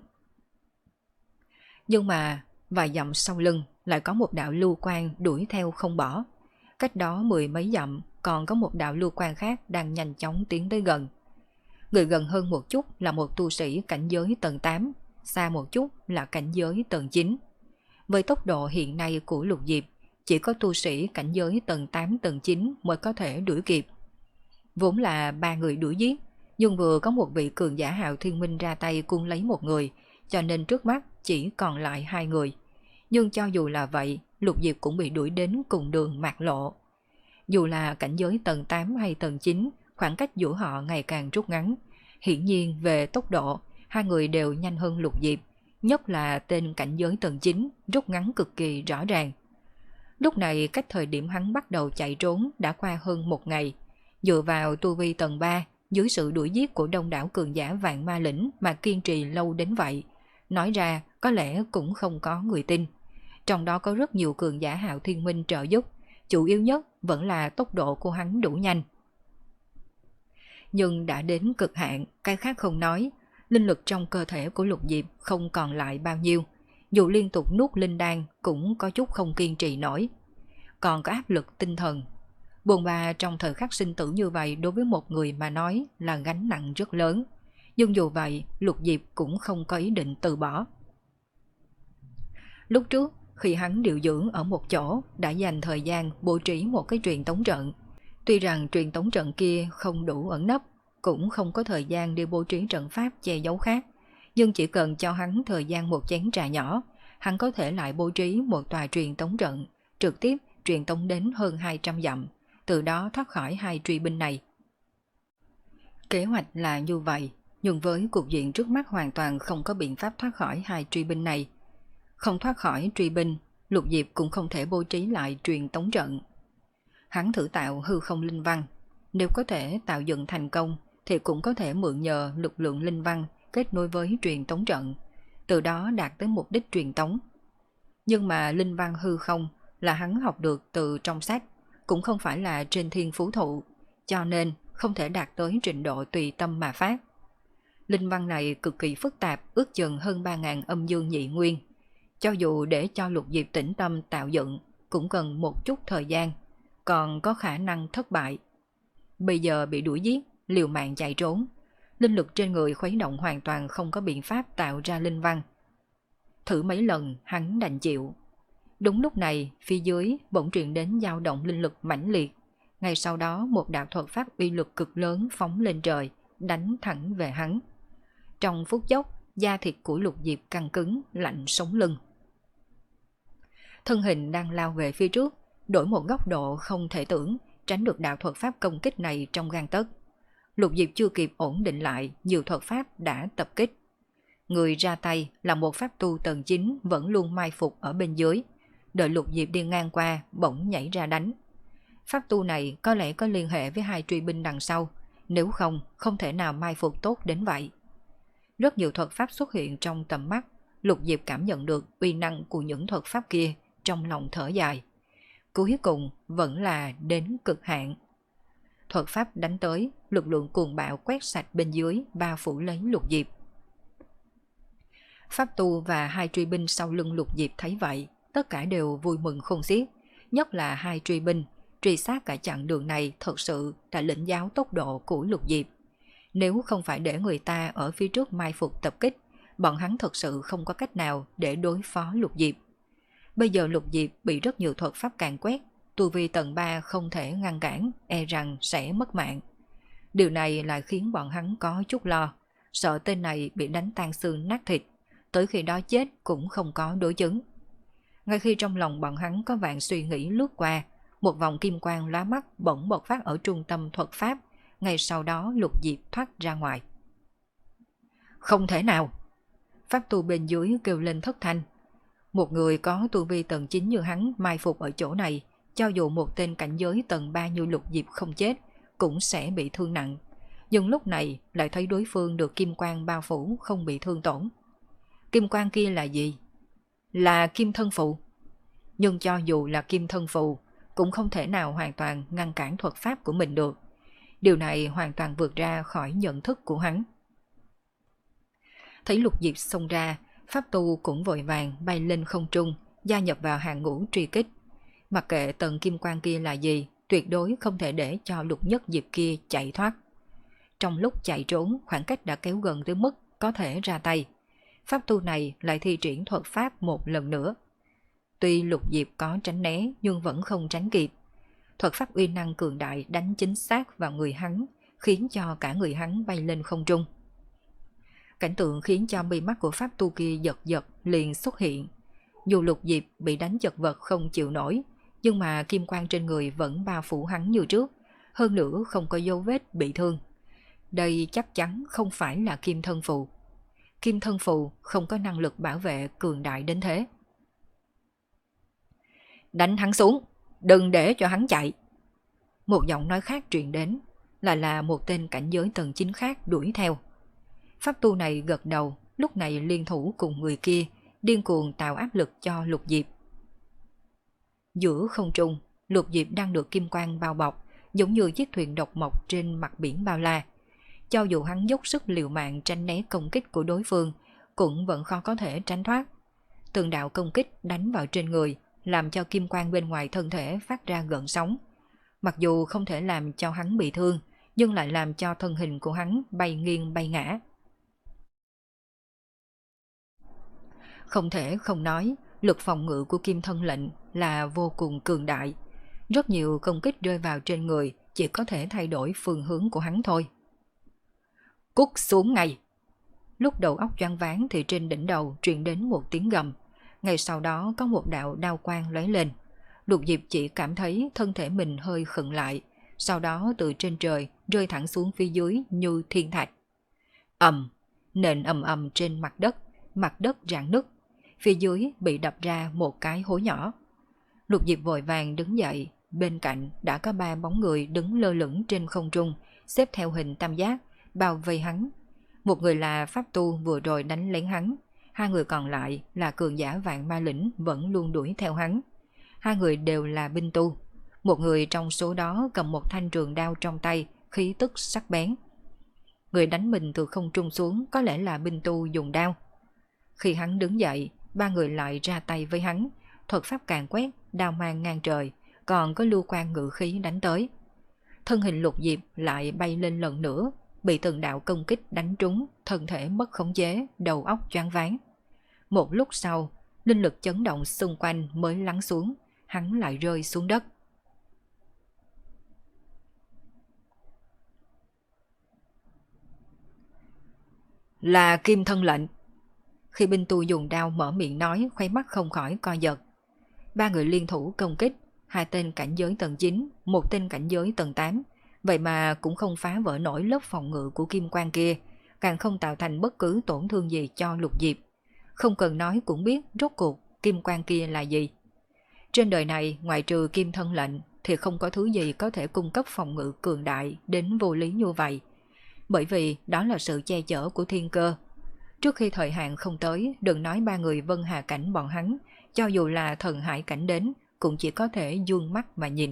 Nhưng mà vài dặm sau lưng lại có một đạo lưu quang đuổi theo không bỏ. Cách đó mười mấy dặm còn có một đạo lưu quang khác đang nhanh chóng tiến tới gần. Người gần hơn một chút là một tu sĩ cảnh giới tầng tám, xa một chút là cảnh giới tầng chín. Với tốc độ hiện nay của Lục Diệp, chỉ có tu sĩ cảnh giới tầng tám tầng chín mới có thể đuổi kịp. Vốn là ba người đuổi giết, nhưng vừa có một vị cường giả Hạo Thiên Minh ra tay cuốn lấy một người, cho nên trước mắt chỉ còn lại hai người. Nhưng cho dù là vậy, Lục Diệp cũng bị đuổi đến cùng đường mạt lộ. Dù là cảnh giới tầng tám hay tầng chín, khoảng cách giữa họ ngày càng rút ngắn. Hiển nhiên về tốc độ, hai người đều nhanh hơn Lục Diệp, nhất là tên cảnh giới tầng chín rút ngắn cực kỳ rõ ràng. Lúc này cách thời điểm hắn bắt đầu chạy trốn đã qua hơn một ngày. Dựa vào tu vi tầng ba, dưới sự đuổi giết của đông đảo cường giả Vạn Ma Lĩnh mà kiên trì lâu đến vậy, nói ra có lẽ cũng không có người tin. Trong đó có rất nhiều cường giả Hạo Thiên Minh trợ giúp, chủ yếu nhất vẫn là tốc độ của hắn đủ nhanh. Nhưng đã đến cực hạn, cái khác không nói, linh lực trong cơ thể của Lục Diệp không còn lại bao nhiêu, dù liên tục nuốt linh đan cũng có chút không kiên trì nổi. Còn có áp lực tinh thần. Bồn ba trong thời khắc sinh tử như vậy đối với một người mà nói là gánh nặng rất lớn. Nhưng dù vậy, Lục Diệp cũng không có ý định từ bỏ. Lúc trước, khi hắn điều dưỡng ở một chỗ, đã dành thời gian bố trí một cái truyền tống trận. Tuy rằng truyền tống trận kia không đủ ẩn nấp, cũng không có thời gian đi bố trí trận pháp che giấu khác, nhưng chỉ cần cho hắn thời gian một chén trà nhỏ, hắn có thể lại bố trí một tòa truyền tống trận, trực tiếp truyền tống đến hơn hai trăm dặm, từ đó thoát khỏi hai truy binh này. Kế hoạch là như vậy, Nhưng với cục diện trước mắt hoàn toàn không có biện pháp thoát khỏi hai truy binh này. Không thoát khỏi truy binh, Lục Diệp cũng không thể bố trí lại truyền tống trận. Hắn thử tạo hư không linh văn, nếu có thể tạo dựng thành công thì cũng có thể mượn nhờ lực lượng linh văn kết nối với truyền tống trận, từ đó đạt tới mục đích truyền tống. Nhưng mà linh văn hư không là hắn học được từ trong sách, cũng không phải là trên thiên phú thụ, cho nên không thể đạt tới trình độ tùy tâm mà phát. Linh văn này cực kỳ phức tạp, ước chừng hơn ba nghìn âm dương nhị nguyên. Cho dù để cho Lục Diệp tĩnh tâm tạo dựng, cũng cần một chút thời gian, còn có khả năng thất bại. Bây giờ bị đuổi giết, liều mạng chạy trốn, linh lực trên người khuấy động hoàn toàn không có biện pháp tạo ra linh văn. Thử mấy lần, hắn đành chịu. Đúng lúc này, phía dưới bỗng truyền đến dao động linh lực mãnh liệt. Ngay sau đó một đạo thuật pháp uy lực cực lớn phóng lên trời, đánh thẳng về hắn. Trong phút chốc, da thịt của Lục Diệp căng cứng, lạnh sống lưng. Thân hình đang lao về phía trước, đổi một góc độ không thể tưởng, tránh được đạo thuật pháp công kích này trong gang tấc. Lục Diệp chưa kịp ổn định lại, nhiều thuật pháp đã tập kích. Người ra tay là một pháp tu tầng chín vẫn luôn mai phục ở bên dưới. Đợi Lục Diệp đi ngang qua, bỗng nhảy ra đánh. Pháp tu này có lẽ có liên hệ với hai truy binh đằng sau, nếu không, không thể nào mai phục tốt đến vậy. Rất nhiều thuật pháp xuất hiện trong tầm mắt, Lục Diệp cảm nhận được uy năng của những thuật pháp kia, trong lòng thở dài. Cuối cùng vẫn là đến cực hạn. Thuật pháp đánh tới, lực lượng cuồng bạo quét sạch bên dưới, bao phủ lấy Lục Diệp. Pháp tu và hai truy binh sau lưng Lục Diệp thấy vậy, tất cả đều vui mừng khôn xiết, nhất là hai truy binh, truy sát cả chặng đường này thật sự đã lĩnh giáo tốc độ của Lục Diệp. Nếu không phải để người ta ở phía trước mai phục tập kích, bọn hắn thật sự không có cách nào để đối phó Lục Diệp. Bây giờ Lục Diệp bị rất nhiều thuật pháp càn quét, tu vi tầng ba không thể ngăn cản, e rằng sẽ mất mạng. Điều này lại khiến bọn hắn có chút lo, sợ tên này bị đánh tan xương nát thịt, tới khi đó chết cũng không có đối chứng. Ngay khi trong lòng bọn hắn có vạn suy nghĩ lướt qua, một vòng kim quang lóa mắt bỗng bộc phát ở trung tâm thuật pháp, ngay sau đó Lục Diệp thoát ra ngoài. Không thể nào! Pháp tu bên dưới kêu lên thất thanh. Một người có tu vi tầng chín như hắn mai phục ở chỗ này, cho dù một tên cảnh giới tầng ba như Lục Diệp không chết, cũng sẽ bị thương nặng. Nhưng lúc này lại thấy đối phương được kim quang bao phủ không bị thương tổn. Kim quang kia là gì? Là kim thân phù. Nhưng cho dù là kim thân phù, cũng không thể nào hoàn toàn ngăn cản thuật pháp của mình được. Điều này hoàn toàn vượt ra khỏi nhận thức của hắn. Thấy Lục Diệp xông ra, pháp tu cũng vội vàng bay lên không trung, gia nhập vào hàng ngũ truy kích. Mặc kệ tầng kim quang kia là gì, tuyệt đối không thể để cho Lục Nhất Diệp kia chạy thoát. Trong lúc chạy trốn, khoảng cách đã kéo gần tới mức có thể ra tay. Pháp tu này lại thi triển thuật pháp một lần nữa. Tuy Lục Diệp có tránh né nhưng vẫn không tránh kịp. Thuật pháp uy năng cường đại đánh chính xác vào người hắn, khiến cho cả người hắn bay lên không trung. Cảnh tượng khiến cho mi mắt của pháp tu kia giật giật liền xuất hiện. Dù Lục Diệp bị đánh chật vật không chịu nổi, nhưng mà kim quang trên người vẫn bao phủ hắn như trước, hơn nữa không có dấu vết bị thương. Đây chắc chắn không phải là kim thân phù. Kim thân phù không có năng lực bảo vệ cường đại đến thế. Đánh hắn xuống, đừng để cho hắn chạy. Một giọng nói khác truyền đến, là là một tên cảnh giới tầng chín khác đuổi theo. Pháp tu này gật đầu, lúc này liên thủ cùng người kia, điên cuồng tạo áp lực cho Lục Diệp. Giữa không trung, Lục Diệp đang được kim quang bao bọc, giống như chiếc thuyền độc mộc trên mặt biển bao la. Cho dù hắn dốc sức liều mạng tránh né công kích của đối phương, cũng vẫn khó có thể tránh thoát. Từng đạo công kích đánh vào trên người, làm cho kim quang bên ngoài thân thể phát ra gợn sóng. Mặc dù không thể làm cho hắn bị thương, nhưng lại làm cho thân hình của hắn bay nghiêng bay ngã. Không thể không nói, lực phòng ngự của kim thân lệnh là vô cùng cường đại. Rất nhiều công kích rơi vào trên người chỉ có thể thay đổi phương hướng của hắn thôi. Cút xuống ngay! Lúc đầu óc choáng váng thì trên đỉnh đầu truyền đến một tiếng gầm. Ngay sau đó có một đạo đao quang lóe lên. Lục Diệp chỉ cảm thấy thân thể mình hơi khựng lại, sau đó từ trên trời rơi thẳng xuống phía dưới như thiên thạch. Ầm, nền ầm ầm trên mặt đất, mặt đất rạn nứt, phía dưới bị đập ra một cái hố nhỏ. Lục Diệp vội vàng đứng dậy, bên cạnh đã có ba bóng người đứng lơ lửng trên không trung, xếp theo hình tam giác, bao vây hắn. Một người là pháp tu vừa rồi đánh lén hắn, hai người còn lại là cường giả vạn ma lĩnh vẫn luôn đuổi theo hắn. Hai người đều là binh tu, một người trong số đó cầm một thanh trường đao trong tay, khí tức sắc bén. Người đánh mình từ không trung xuống có lẽ là binh tu dùng đao. Khi hắn đứng dậy, ba người lại ra tay với hắn, thuật pháp càn quét, đao mang ngang trời, còn có lưu quan ngự khí đánh tới. Thân hình Lục Diệp lại bay lên lần nữa, bị từng đạo công kích đánh trúng, thân thể mất khống chế, đầu óc choáng váng. Một lúc sau, linh lực chấn động xung quanh mới lắng xuống, hắn lại rơi xuống đất. Là Kim Thân Lệnh. Khi binh tu dùng đao mở miệng nói, khóe mắt không khỏi co giật. Ba người liên thủ công kích, hai tên cảnh giới tầng chín, một tên cảnh giới tầng tám, vậy mà cũng không phá vỡ nổi lớp phòng ngự của kim quan kia, càng không tạo thành bất cứ tổn thương gì cho Lục Diệp. Không cần nói cũng biết rốt cuộc kim quan kia là gì. Trên đời này ngoại trừ Kim Thân Lệnh thì không có thứ gì có thể cung cấp phòng ngự cường đại đến vô lý như vậy. Bởi vì đó là sự che chở của thiên cơ. Trước khi thời hạn không tới, đừng nói ba người Vân Hà Cảnh bọn hắn, cho dù là thần hải cảnh đến, cũng chỉ có thể dương mắt mà nhìn.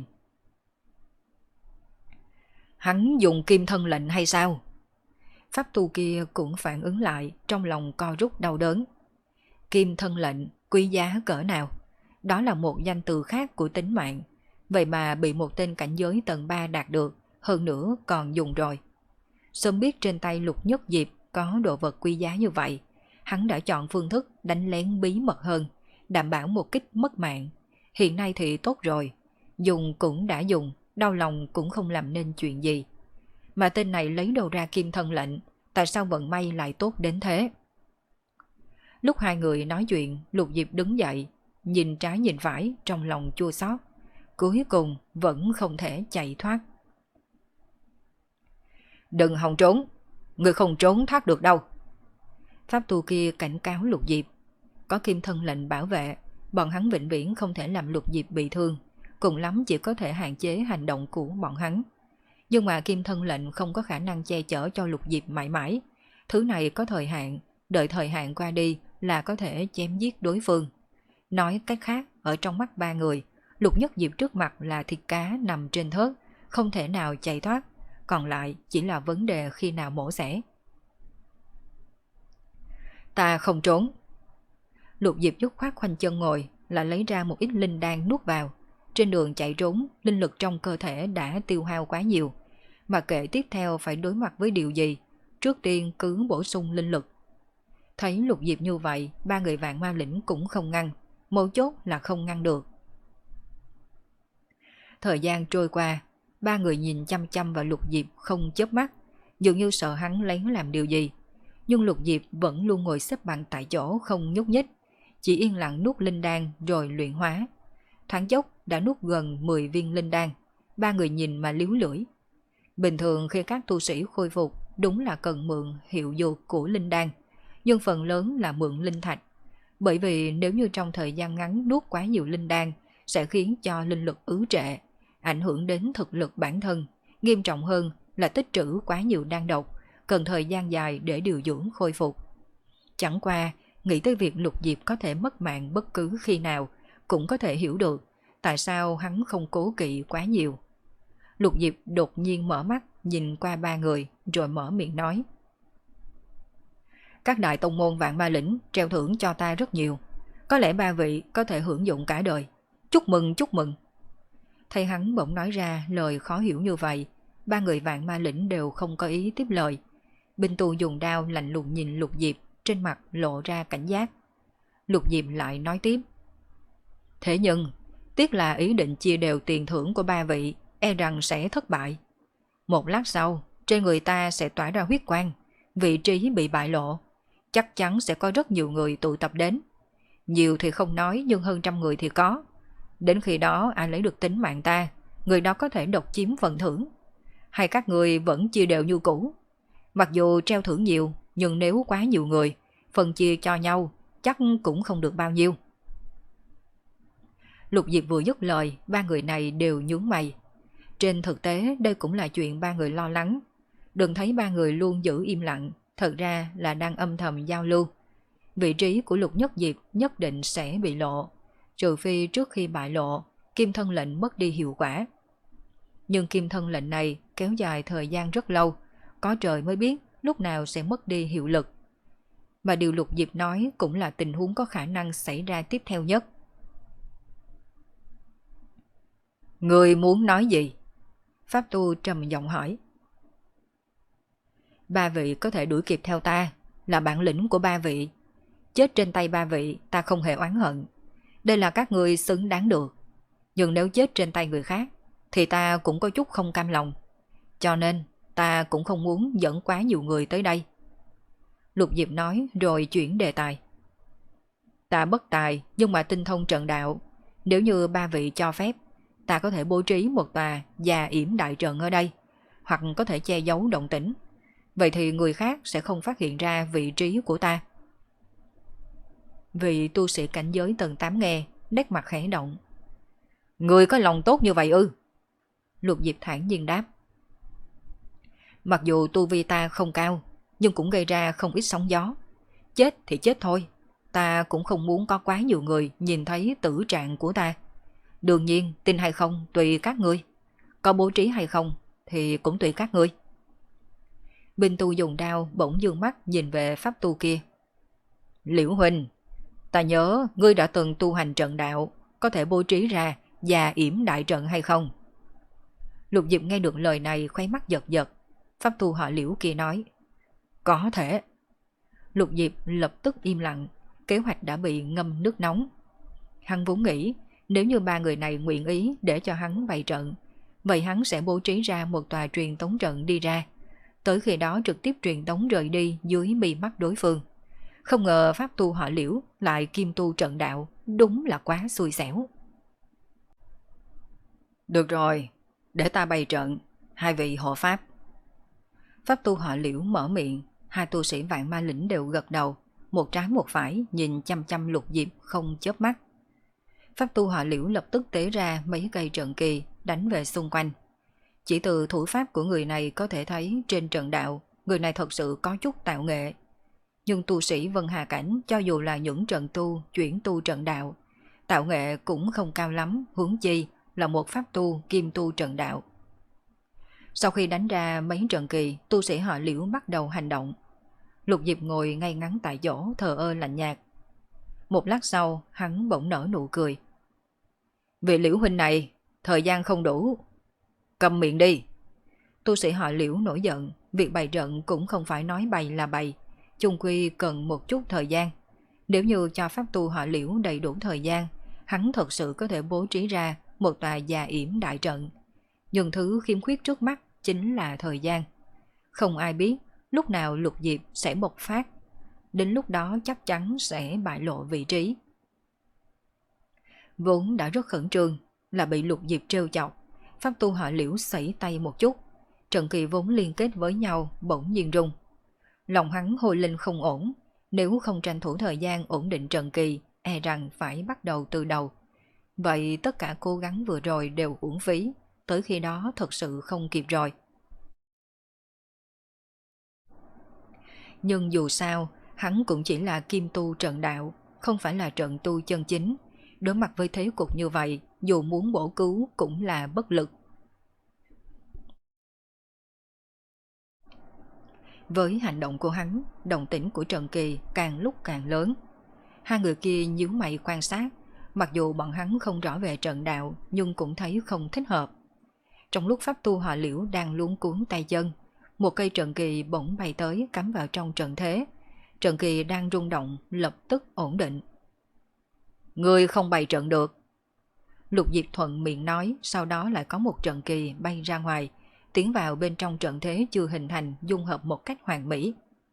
Hắn dùng Kim Thân Lệnh hay sao? Pháp tu kia cũng phản ứng lại, trong lòng co rút đau đớn. Kim Thân Lệnh, quý giá cỡ nào? Đó là một danh từ khác của tính mạng. Vậy mà bị một tên cảnh giới tầng ba đạt được, hơn nữa còn dùng rồi. Sớm biết trên tay Lục Nhất Diệp có đồ vật quý giá như vậy, hắn đã chọn phương thức đánh lén bí mật hơn, đảm bảo một kích mất mạng. Hiện nay thì tốt rồi, dùng cũng đã dùng, đau lòng cũng không làm nên chuyện gì. Mà tên này lấy đâu ra Kim Thân Lệnh, tại sao vận may lại tốt đến thế? Lúc hai người nói chuyện, Lục Diệp đứng dậy, nhìn trái nhìn phải, trong lòng chua xót. Cuối cùng vẫn không thể chạy thoát. Đừng hòng trốn, người không trốn thoát được đâu. Pháp tu kia cảnh cáo Lục Diệp. Có Kim Thân Lệnh bảo vệ, bọn hắn vĩnh viễn không thể làm Lục Diệp bị thương, cùng lắm chỉ có thể hạn chế hành động của bọn hắn. Nhưng mà Kim Thân Lệnh không có khả năng che chở cho Lục Diệp mãi mãi. Thứ này có thời hạn, đợi thời hạn qua đi là có thể chém giết đối phương. Nói cách khác, ở trong mắt ba người, Lục Nhất Diệp trước mặt là thịt cá nằm trên thớt, không thể nào chạy thoát, còn lại chỉ là vấn đề khi nào mổ xẻ. Ta không trốn. Lục Diệp dứt khoát khoanh chân ngồi, là lấy ra một ít linh đan nuốt vào. Trên đường chạy trốn, linh lực trong cơ thể đã tiêu hao quá nhiều. Mà kệ tiếp theo phải đối mặt với điều gì, trước tiên cứ bổ sung linh lực. Thấy Lục Diệp như vậy, ba người Vạn Ma Lĩnh cũng không ngăn, mấu chốt là không ngăn được. Thời gian trôi qua, ba người nhìn chăm chăm vào Lục Diệp không chớp mắt, dường như sợ hắn lén làm điều gì. Nhưng Lục Diệp vẫn luôn ngồi xếp bằng tại chỗ không nhúc nhích, chỉ yên lặng nuốt linh đan rồi luyện hóa. Thoáng chốc đã nuốt gần mười viên linh đan, ba người nhìn mà líu lưỡi. Bình thường khi các tu sĩ khôi phục đúng là cần mượn hiệu dược của linh đan, nhưng phần lớn là mượn linh thạch. Bởi vì nếu như trong thời gian ngắn nuốt quá nhiều linh đan sẽ khiến cho linh lực ứ trệ, ảnh hưởng đến thực lực bản thân, nghiêm trọng hơn là tích trữ quá nhiều đan độc, cần thời gian dài để điều dưỡng khôi phục. Chẳng qua, nghĩ tới việc Lục Diệp có thể mất mạng bất cứ khi nào, cũng có thể hiểu được tại sao hắn không cố kỵ quá nhiều. Lục Diệp đột nhiên mở mắt nhìn qua ba người rồi mở miệng nói. Các đại tông môn Vạn Ma Lĩnh treo thưởng cho ta rất nhiều, có lẽ ba vị có thể hưởng dụng cả đời. Chúc mừng, chúc mừng. Thấy hắn bỗng nói ra lời khó hiểu như vậy, ba người Vạn Ma Lĩnh đều không có ý tiếp lời. Binh tu dùng đao lạnh lùng nhìn Lục Diệp, trên mặt lộ ra cảnh giác. Lục Diệp lại nói tiếp. Thế nhưng, tiếc là ý định chia đều tiền thưởng của ba vị, e rằng sẽ thất bại. Một lát sau, trên người ta sẽ tỏa ra huyết quang, vị trí bị bại lộ. Chắc chắn sẽ có rất nhiều người tụ tập đến. Nhiều thì không nói, nhưng hơn trăm người thì có. Đến khi đó ai lấy được tính mạng ta, người đó có thể độc chiếm phần thưởng. Hay các người vẫn chia đều như cũ. Mặc dù treo thưởng nhiều, nhưng nếu quá nhiều người, phân chia cho nhau, chắc cũng không được bao nhiêu. Lục Diệp vừa dứt lời, ba người này đều nhướng mày. Trên thực tế, đây cũng là chuyện ba người lo lắng. Đừng thấy ba người luôn giữ im lặng, thật ra là đang âm thầm giao lưu. Vị trí của Lục Nhất Diệp nhất định sẽ bị lộ, trừ phi trước khi bại lộ, kim thân lệnh mất đi hiệu quả. Nhưng kim thân lệnh này kéo dài thời gian rất lâu, có trời mới biết lúc nào sẽ mất đi hiệu lực. Mà điều Lục Diệp nói cũng là tình huống có khả năng xảy ra tiếp theo nhất. Người muốn nói gì? Pháp tu trầm giọng hỏi. Ba vị có thể đuổi kịp theo ta, là bản lĩnh của ba vị. Chết trên tay ba vị ta không hề oán hận. Đây là các người xứng đáng được. Nhưng nếu chết trên tay người khác thì ta cũng có chút không cam lòng. Cho nên ta cũng không muốn dẫn quá nhiều người tới đây. Lục Diệp nói rồi chuyển đề tài. Ta bất tài nhưng mà tinh thông trận đạo. Nếu như ba vị cho phép, ta có thể bố trí một tòa già yểm đại trận ở đây, hoặc có thể che giấu động tĩnh. Vậy thì người khác sẽ không phát hiện ra vị trí của ta. Vị tu sĩ cảnh giới tầng tám nghe, nét mặt khẽ động. Người có lòng tốt như vậy ư? Lục Diệp thản nhiên đáp. Mặc dù tu vi ta không cao, nhưng cũng gây ra không ít sóng gió. Chết thì chết thôi, ta cũng không muốn có quá nhiều người nhìn thấy tử trạng của ta. Đương nhiên, tin hay không tùy các ngươi. Có bố trí hay không thì cũng tùy các ngươi. Binh tu dùng đao bỗng dương mắt nhìn về pháp tu kia. Liễu huynh, ta nhớ ngươi đã từng tu hành trận đạo, có thể bố trí ra già yểm đại trận hay không? Lục Diệp nghe được lời này khóe mắt giật giật. Pháp tu họ Liễu kia nói. Có thể. Lục Diệp lập tức im lặng, kế hoạch đã bị ngâm nước nóng. Hắn vốn nghĩ nếu như ba người này nguyện ý để cho hắn bày trận, vậy hắn sẽ bố trí ra một tòa truyền tống trận đi ra. Tới khi đó trực tiếp truyền tống rời đi dưới mí mắt đối phương. Không ngờ pháp tu họ Liễu lại kim tu trận đạo, đúng là quá xui xẻo. Được rồi, để ta bày trận, hai vị hộ pháp. Pháp tu họ Liễu mở miệng, hai tu sĩ vạn ma lĩnh đều gật đầu, một trái một phải nhìn chăm chăm Lục Diệp không chớp mắt. Pháp tu họ Liễu lập tức tế ra mấy cây trận kỳ đánh về xung quanh. Chỉ từ thủ pháp của người này có thể thấy trên trận đạo, người này thật sự có chút tạo nghệ. Nhưng tu sĩ Vân Hà Cảnh cho dù là những trận tu chuyển tu trận đạo, tạo nghệ cũng không cao lắm, huống chi là một pháp tu kim tu trận đạo. Sau khi đánh ra mấy trận kỳ, tu sĩ họ Liễu bắt đầu hành động. Lục Diệp ngồi ngay ngắn tại chỗ thờ ơ lạnh nhạt. Một lát sau, hắn bỗng nở nụ cười. Vị Liễu huynh này, thời gian không đủ. Cầm miệng đi. Tu sĩ họ Liễu nổi giận, việc bày trận cũng không phải nói bày là bày, chung quy cần một chút thời gian. Nếu như cho pháp tu họ Liễu đầy đủ thời gian, hắn thật sự có thể bố trí ra một tòa già yểm đại trận. Nhưng thứ khiếm khuyết trước mắt chính là thời gian. Không ai biết lúc nào Lục Diệp sẽ bộc phát. Đến lúc đó chắc chắn sẽ bại lộ vị trí. Vốn đã rất khẩn trương, là bị Lục Diệp trêu chọc. Pháp tu họ Liễu sẩy tay một chút, trận kỳ vốn liên kết với nhau bỗng nhiên rung. Lòng hắn hồi lên không ổn, nếu không tranh thủ thời gian ổn định trận kỳ, e rằng phải bắt đầu từ đầu. Vậy tất cả cố gắng vừa rồi đều uổng phí, tới khi đó thật sự không kịp rồi. Nhưng dù sao, hắn cũng chỉ là kim tu trận đạo, không phải là trận tu chân chính. Đối mặt với thế cục như vậy, dù muốn bổ cứu cũng là bất lực. Với hành động của hắn, động tĩnh của Trần Kỳ càng lúc càng lớn. Hai người kia nhíu mày quan sát, mặc dù bọn hắn không rõ về trận đạo nhưng cũng thấy không thích hợp. Trong lúc pháp tu họ Liễu đang luống cuốn tay chân, một cây trận kỳ bỗng bay tới cắm vào trong trận thế. Trận kỳ đang rung động lập tức ổn định. Người không bày trận được. Lục Diệp thuận miệng nói, sau đó lại có một trận kỳ bay ra ngoài, tiến vào bên trong trận thế chưa hình thành, dung hợp một cách hoàn mỹ.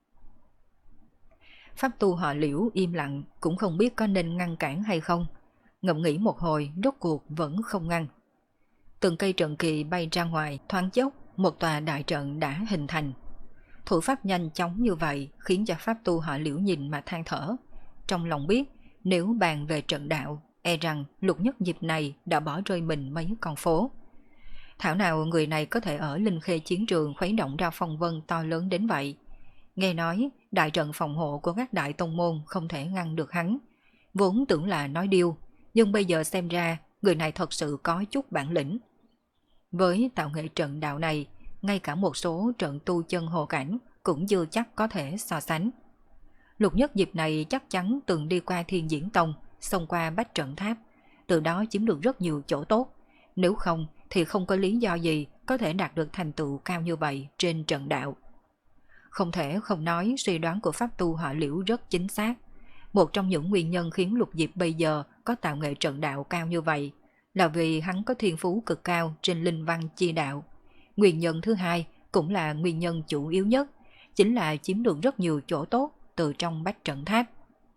Pháp tu họ Liễu im lặng, cũng không biết có nên ngăn cản hay không. Ngẫm nghĩ một hồi, rốt cuộc vẫn không ngăn. Từng cây trận kỳ bay ra ngoài, thoáng chốc, một tòa đại trận đã hình thành. Thủ pháp nhanh chóng như vậy khiến cho pháp tu họ Liễu nhìn mà than thở. Trong lòng biết, nếu bàn về trận đạo, e rằng Lục Nhất dịp này đã bỏ rơi mình mấy con phố. Thảo nào người này có thể ở Linh Khê chiến trường khuấy động ra phong vân to lớn đến vậy. Nghe nói, đại trận phòng hộ của các đại tông môn không thể ngăn được hắn. Vốn tưởng là nói điêu, nhưng bây giờ xem ra, người này thật sự có chút bản lĩnh. Với tạo nghệ trận đạo này, ngay cả một số trận tu chân hồ cảnh cũng chưa chắc có thể so sánh. Lục Nhất dịp này chắc chắn từng đi qua Thiên Diễn Tông, xông qua Bách Trận Tháp, từ đó chiếm được rất nhiều chỗ tốt. Nếu không thì không có lý do gì có thể đạt được thành tựu cao như vậy trên trận đạo. Không thể không nói suy đoán của pháp tu họ Liễu rất chính xác. Một trong những nguyên nhân khiến Lục Diệp bây giờ có tạo nghệ trận đạo cao như vậy là vì hắn có thiên phú cực cao trên linh văn chi đạo. Nguyên nhân thứ hai cũng là nguyên nhân chủ yếu nhất, chính là chiếm được rất nhiều chỗ tốt từ trong Bách Trận Tháp.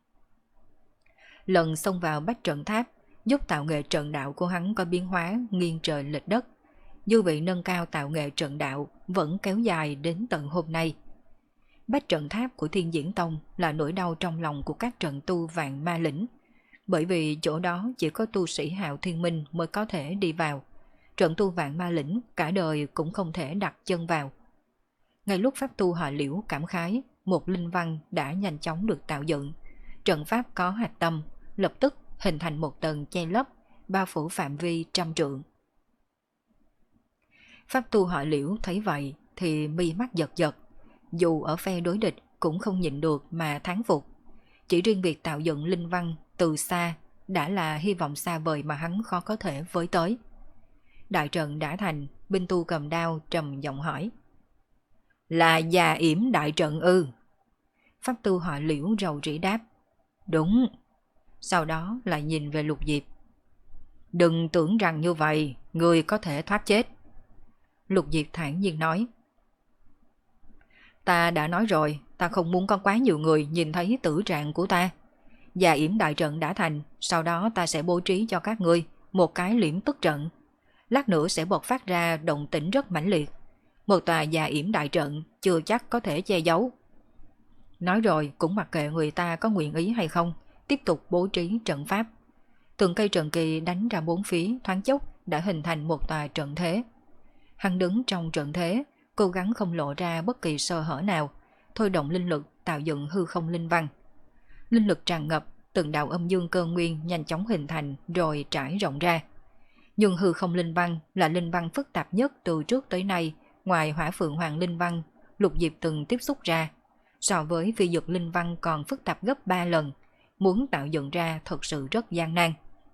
Lần xông vào Bách Trận Tháp giúp tạo nghệ trận đạo của hắn có biến hóa nghiêng trời lệch đất. Dư vị nâng cao tạo nghệ trận đạo vẫn kéo dài đến tận hôm nay. Bách Trận Tháp của Thiên Diễn Tông là nỗi đau trong lòng của các trận tu vạn ma lĩnh, bởi vì chỗ đó chỉ có tu sĩ Hạo Thiên Minh mới có thể đi vào. Trận tu vạn ma lĩnh cả đời cũng không thể đặt chân vào. Ngay lúc pháp tu họ Liễu cảm khái, một linh văn đã nhanh chóng được tạo dựng. Trận pháp có hạch tâm, lập tức hình thành một tầng che lấp, bao phủ phạm vi trăm trượng. Pháp tu họ Liễu thấy vậy thì mi mắt giật giật, dù ở phe đối địch cũng không nhịn được mà thán phục. Chỉ riêng việc tạo dựng linh văn từ xa đã là hy vọng xa vời mà hắn khó có thể với tới. Đại trận đã thành, binh tu cầm đao trầm giọng hỏi: "Là già yểm đại trận ư?" Pháp tu họ Liễu rầu rĩ đáp: "Đúng." Sau đó lại nhìn về Lục Diệp: "Đừng tưởng rằng như vậy người có thể thoát chết." Lục Diệp thản nhiên nói: "Ta đã nói rồi, ta không muốn có quá nhiều người nhìn thấy tử trạng của ta. Già yểm đại trận đã thành, sau đó ta sẽ bố trí cho các ngươi một cái liễm tức trận. Lát nữa sẽ bộc phát ra động tĩnh rất mãnh liệt. Một tòa già yểm đại trận chưa chắc có thể che giấu." Nói rồi cũng mặc kệ người ta có nguyện ý hay không, tiếp tục bố trí trận pháp. Từng cây trận kỳ đánh ra bốn phía, thoáng chốc đã hình thành một tòa trận thế. Hắn đứng trong trận thế, cố gắng không lộ ra bất kỳ sơ hở nào, thôi động linh lực tạo dựng hư không linh văn. Linh lực tràn ngập, từng đạo âm dương cơ nguyên nhanh chóng hình thành rồi trải rộng ra. Nhưng hư không linh văn là linh văn phức tạp nhất từ trước tới nay, ngoài Hỏa Phượng Hoàng linh văn, Lục Diệp từng tiếp xúc ra. So với phi dược linh văn còn phức tạp gấp ba lần, muốn tạo dựng ra thật sự rất gian nan.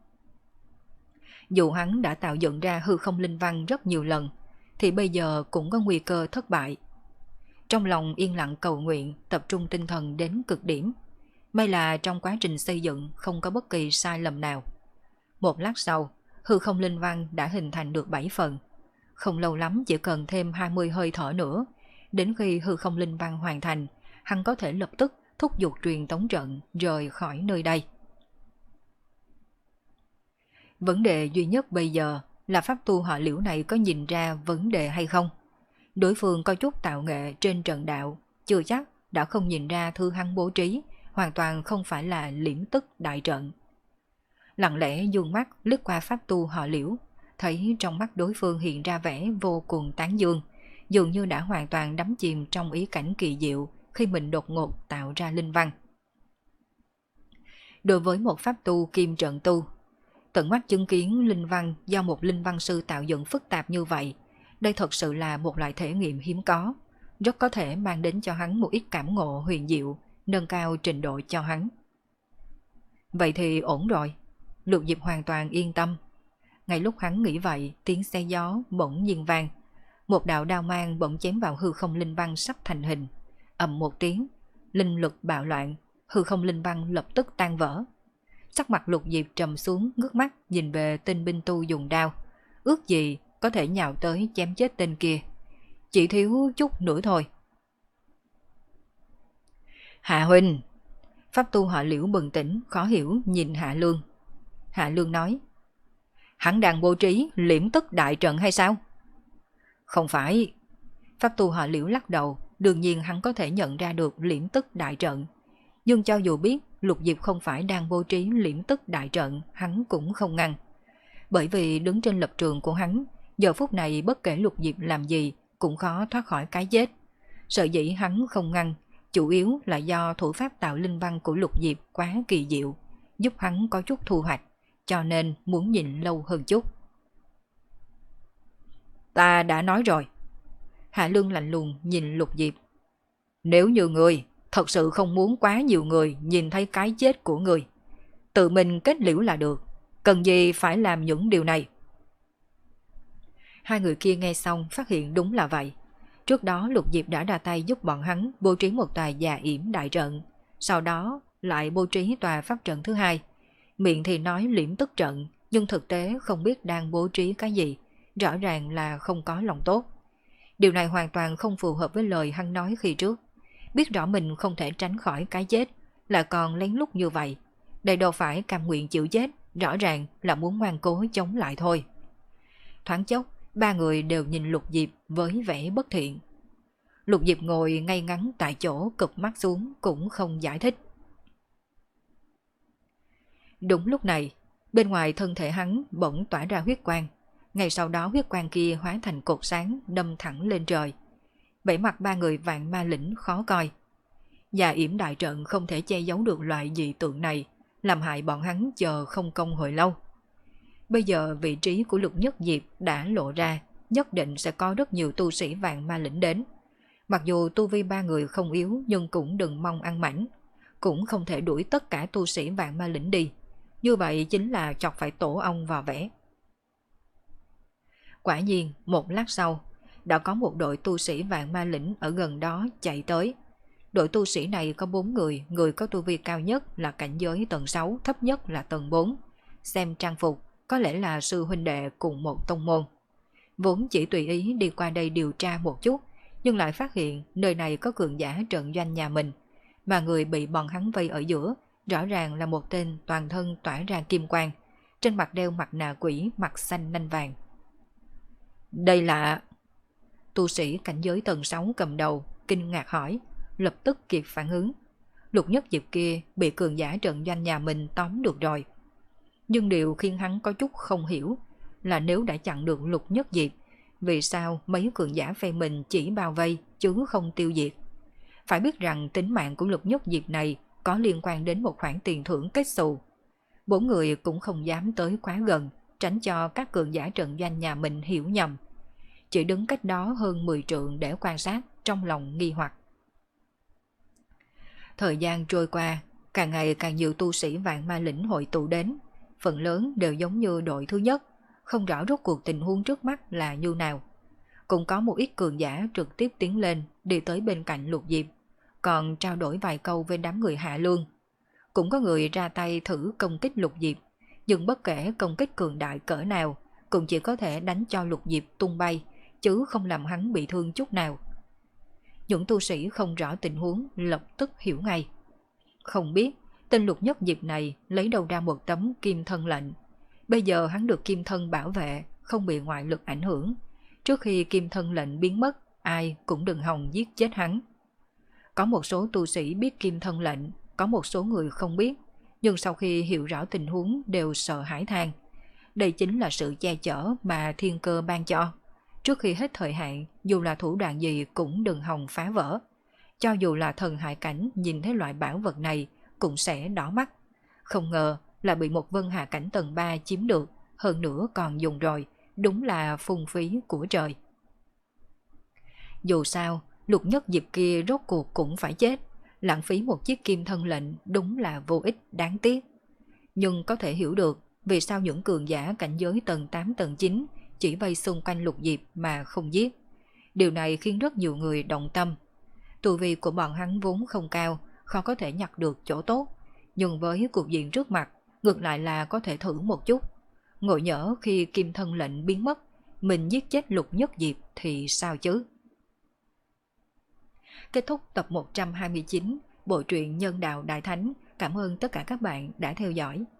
Dù hắn đã tạo dựng ra hư không linh văn rất nhiều lần, thì bây giờ cũng có nguy cơ thất bại. Trong lòng yên lặng cầu nguyện, tập trung tinh thần đến cực điểm. May là trong quá trình xây dựng không có bất kỳ sai lầm nào. Một lát sau, hư không linh văn đã hình thành được bảy phần. Không lâu lắm, chỉ cần thêm hai mươi hơi thở nữa, đến khi hư không linh văn hoàn thành, hắn có thể lập tức thúc giục truyền tống trận rời khỏi nơi đây. Vấn đề duy nhất bây giờ là pháp tu họ Liễu này có nhìn ra vấn đề hay không. Đối phương có chút tạo nghệ trên trận đạo, chưa chắc đã không nhìn ra thư hắn bố trí hoàn toàn không phải là liễm tức đại trận. Lặng lẽ dương mắt lướt qua pháp tu họ Liễu, thấy trong mắt đối phương hiện ra vẻ vô cùng tán dương, dường như đã hoàn toàn đắm chìm trong ý cảnh kỳ diệu khi mình đột ngột tạo ra linh văn. Đối với một pháp tu kim trận tu, tận mắt chứng kiến linh văn do một linh văn sư tạo dựng phức tạp như vậy, đây thật sự là một loại thể nghiệm hiếm có, rất có thể mang đến cho hắn một ít cảm ngộ huyền diệu, nâng cao trình độ cho hắn. Vậy thì ổn rồi, Lục Diệp hoàn toàn yên tâm. Ngay lúc hắn nghĩ vậy, tiếng xe gió bỗng nhiên vang, một đạo đao mang bỗng chém vào hư không linh văn sắp thành hình. Ầm một tiếng, linh lực bạo loạn, hư không linh văn lập tức tan vỡ. Sắc mặt Lục Diệp trầm xuống, ngước mắt nhìn về tên binh tu dùng đao, ước gì có thể nhào tới chém chết tên kia, chỉ thiếu chút nữa thôi. Hạ huynh. Pháp tu họ Liễu bừng tỉnh, khó hiểu nhìn Hạ Lương. Hạ Lương nói: "Hắn đang bố trí liễm tức đại trận hay sao?" "Không phải." Pháp tu họ Liễu lắc đầu, Đương nhiên hắn có thể nhận ra được liễm tức đại trận. Nhưng cho dù biết Lục Diệp không phải đang bố trí liễm tức đại trận, hắn cũng không ngăn. Bởi vì đứng trên lập trường của hắn, giờ phút này bất kể Lục Diệp làm gì cũng khó thoát khỏi cái chết. Sở dĩ hắn không ngăn, chủ yếu là do thủ pháp tạo linh văn của Lục Diệp quá kỳ diệu, giúp hắn có chút thu hoạch, cho nên muốn nhìn lâu hơn chút. Ta đã nói rồi. Hạ Lương lạnh lùng nhìn Lục Diệp. Nếu như người thật sự không muốn quá nhiều người nhìn thấy cái chết của người, tự mình kết liễu là được, cần gì phải làm những điều này. Hai người kia nghe xong phát hiện đúng là vậy. Trước đó Lục Diệp đã ra tay giúp bọn hắn bố trí một tòa già yểm đại trận, sau đó lại bố trí tòa pháp trận thứ hai. Miệng thì nói liễm tức trận, nhưng thực tế không biết đang bố trí cái gì, rõ ràng là không có lòng tốt. Điều này hoàn toàn không phù hợp với lời hắn nói khi trước. Biết rõ mình không thể tránh khỏi cái chết, lại còn lén lút như vậy. Đây đâu phải cam nguyện chịu chết, rõ ràng là muốn ngoan cố chống lại thôi. Thoáng chốc, ba người đều nhìn Lục Diệp với vẻ bất thiện. Lục Diệp ngồi ngay ngắn tại chỗ, cụp mắt xuống cũng không giải thích. Đúng lúc này, bên ngoài thân thể hắn bỗng tỏa ra huyết quang. Ngay sau đó huyết quang kia hóa thành cột sáng đâm thẳng lên trời. Vẻ mặt ba người vạn ma lĩnh khó coi. Già yểm đại trận không thể che giấu được loại dị tượng này, làm hại bọn hắn chờ không công hồi lâu. Bây giờ vị trí của Lục Nhất Diệp đã lộ ra, nhất định sẽ có rất nhiều tu sĩ vạn ma lĩnh đến. Mặc dù tu vi ba người không yếu nhưng cũng đừng mong ăn mảnh, cũng không thể đuổi tất cả tu sĩ vạn ma lĩnh đi. Như vậy chính là chọc phải tổ ong vào vẽ. Quả nhiên, một lát sau, đã có một đội tu sĩ vạn ma lĩnh ở gần đó chạy tới. Đội tu sĩ này có bốn người, người có tu vi cao nhất là cảnh giới tầng sáu, thấp nhất là tầng bốn. Xem trang phục, có lẽ là sư huynh đệ cùng một tông môn. Vốn chỉ tùy ý đi qua đây điều tra một chút, nhưng lại phát hiện nơi này có cường giả trận doanh nhà mình, mà người bị bọn hắn vây ở giữa rõ ràng là một tên toàn thân tỏa ra kim quang, trên mặt đeo mặt nạ quỷ, mặt xanh nanh vàng. Đây là... Tu sĩ cảnh giới tầng sáu cầm đầu, kinh ngạc hỏi, lập tức kịp phản ứng. Lục Nhất Diệp kia bị cường giả trận doanh nhà mình tóm được rồi. Nhưng điều khiến hắn có chút không hiểu là nếu đã chặn được Lục Nhất Diệp, vì sao mấy cường giả phe mình chỉ bao vây chứ không tiêu diệt? Phải biết rằng tính mạng của Lục Nhất Diệp này có liên quan đến một khoản tiền thưởng kết xù. Bốn người cũng không dám tới quá gần, tránh cho các cường giả trận doanh nhà mình hiểu nhầm. Chỉ đứng cách đó hơn mười trượng để quan sát, trong lòng nghi hoặc. Thời gian trôi qua, càng ngày càng nhiều tu sĩ vạn ma lĩnh hội tụ đến. Phần lớn đều giống như đội thứ nhất, không rõ rốt cuộc tình huống trước mắt là như nào. Cũng có một ít cường giả trực tiếp tiến lên, đi tới bên cạnh Lục Diệp, còn trao đổi vài câu với đám người Hạ Lương. Cũng có người ra tay thử công kích Lục Diệp, nhưng bất kể công kích cường đại cỡ nào, cũng chỉ có thể đánh cho Lục Diệp tung bay, chứ không làm hắn bị thương chút nào. Những tu sĩ không rõ tình huống lập tức hiểu ngay. Không biết tên Lục Nhất Diệp này lấy đâu ra một tấm kim thân lệnh. Bây giờ hắn được kim thân bảo vệ, không bị ngoại lực ảnh hưởng. Trước khi kim thân lệnh biến mất, ai cũng đừng hòng giết chết hắn. Có một số tu sĩ biết kim thân lệnh, có một số người không biết, nhưng sau khi hiểu rõ tình huống đều sợ hãi than. Đây chính là sự che chở mà thiên cơ ban cho. Trước khi hết thời hạn, dù là thủ đoạn gì cũng đừng hòng phá vỡ. Cho dù là thần hải cảnh nhìn thấy loại bảo vật này cũng sẽ đỏ mắt. Không ngờ là bị một vân hạ cảnh tầng ba chiếm được, hơn nữa còn dùng rồi, đúng là phung phí của trời. Dù sao, Lục Nhất Diệp kia rốt cuộc cũng phải chết, lãng phí một chiếc kim thân lệnh đúng là vô ích đáng tiếc. Nhưng có thể hiểu được vì sao những cường giả cảnh giới tầng tám tầng chín chỉ vây xung quanh Lục Diệp mà không giết. Điều này khiến rất nhiều người động tâm. Tu vi của bọn hắn vốn không cao, khó có thể nhặt được chỗ tốt, nhưng với cuộc diện trước mặt, ngược lại là có thể thử một chút. Ngộ nhỡ khi kim thân lệnh biến mất, mình giết chết Lục Nhất Diệp thì sao chứ? Kết thúc tập một trăm hai mươi chín, bộ truyện Nhân Đạo Đại Thánh. Cảm ơn tất cả các bạn đã theo dõi.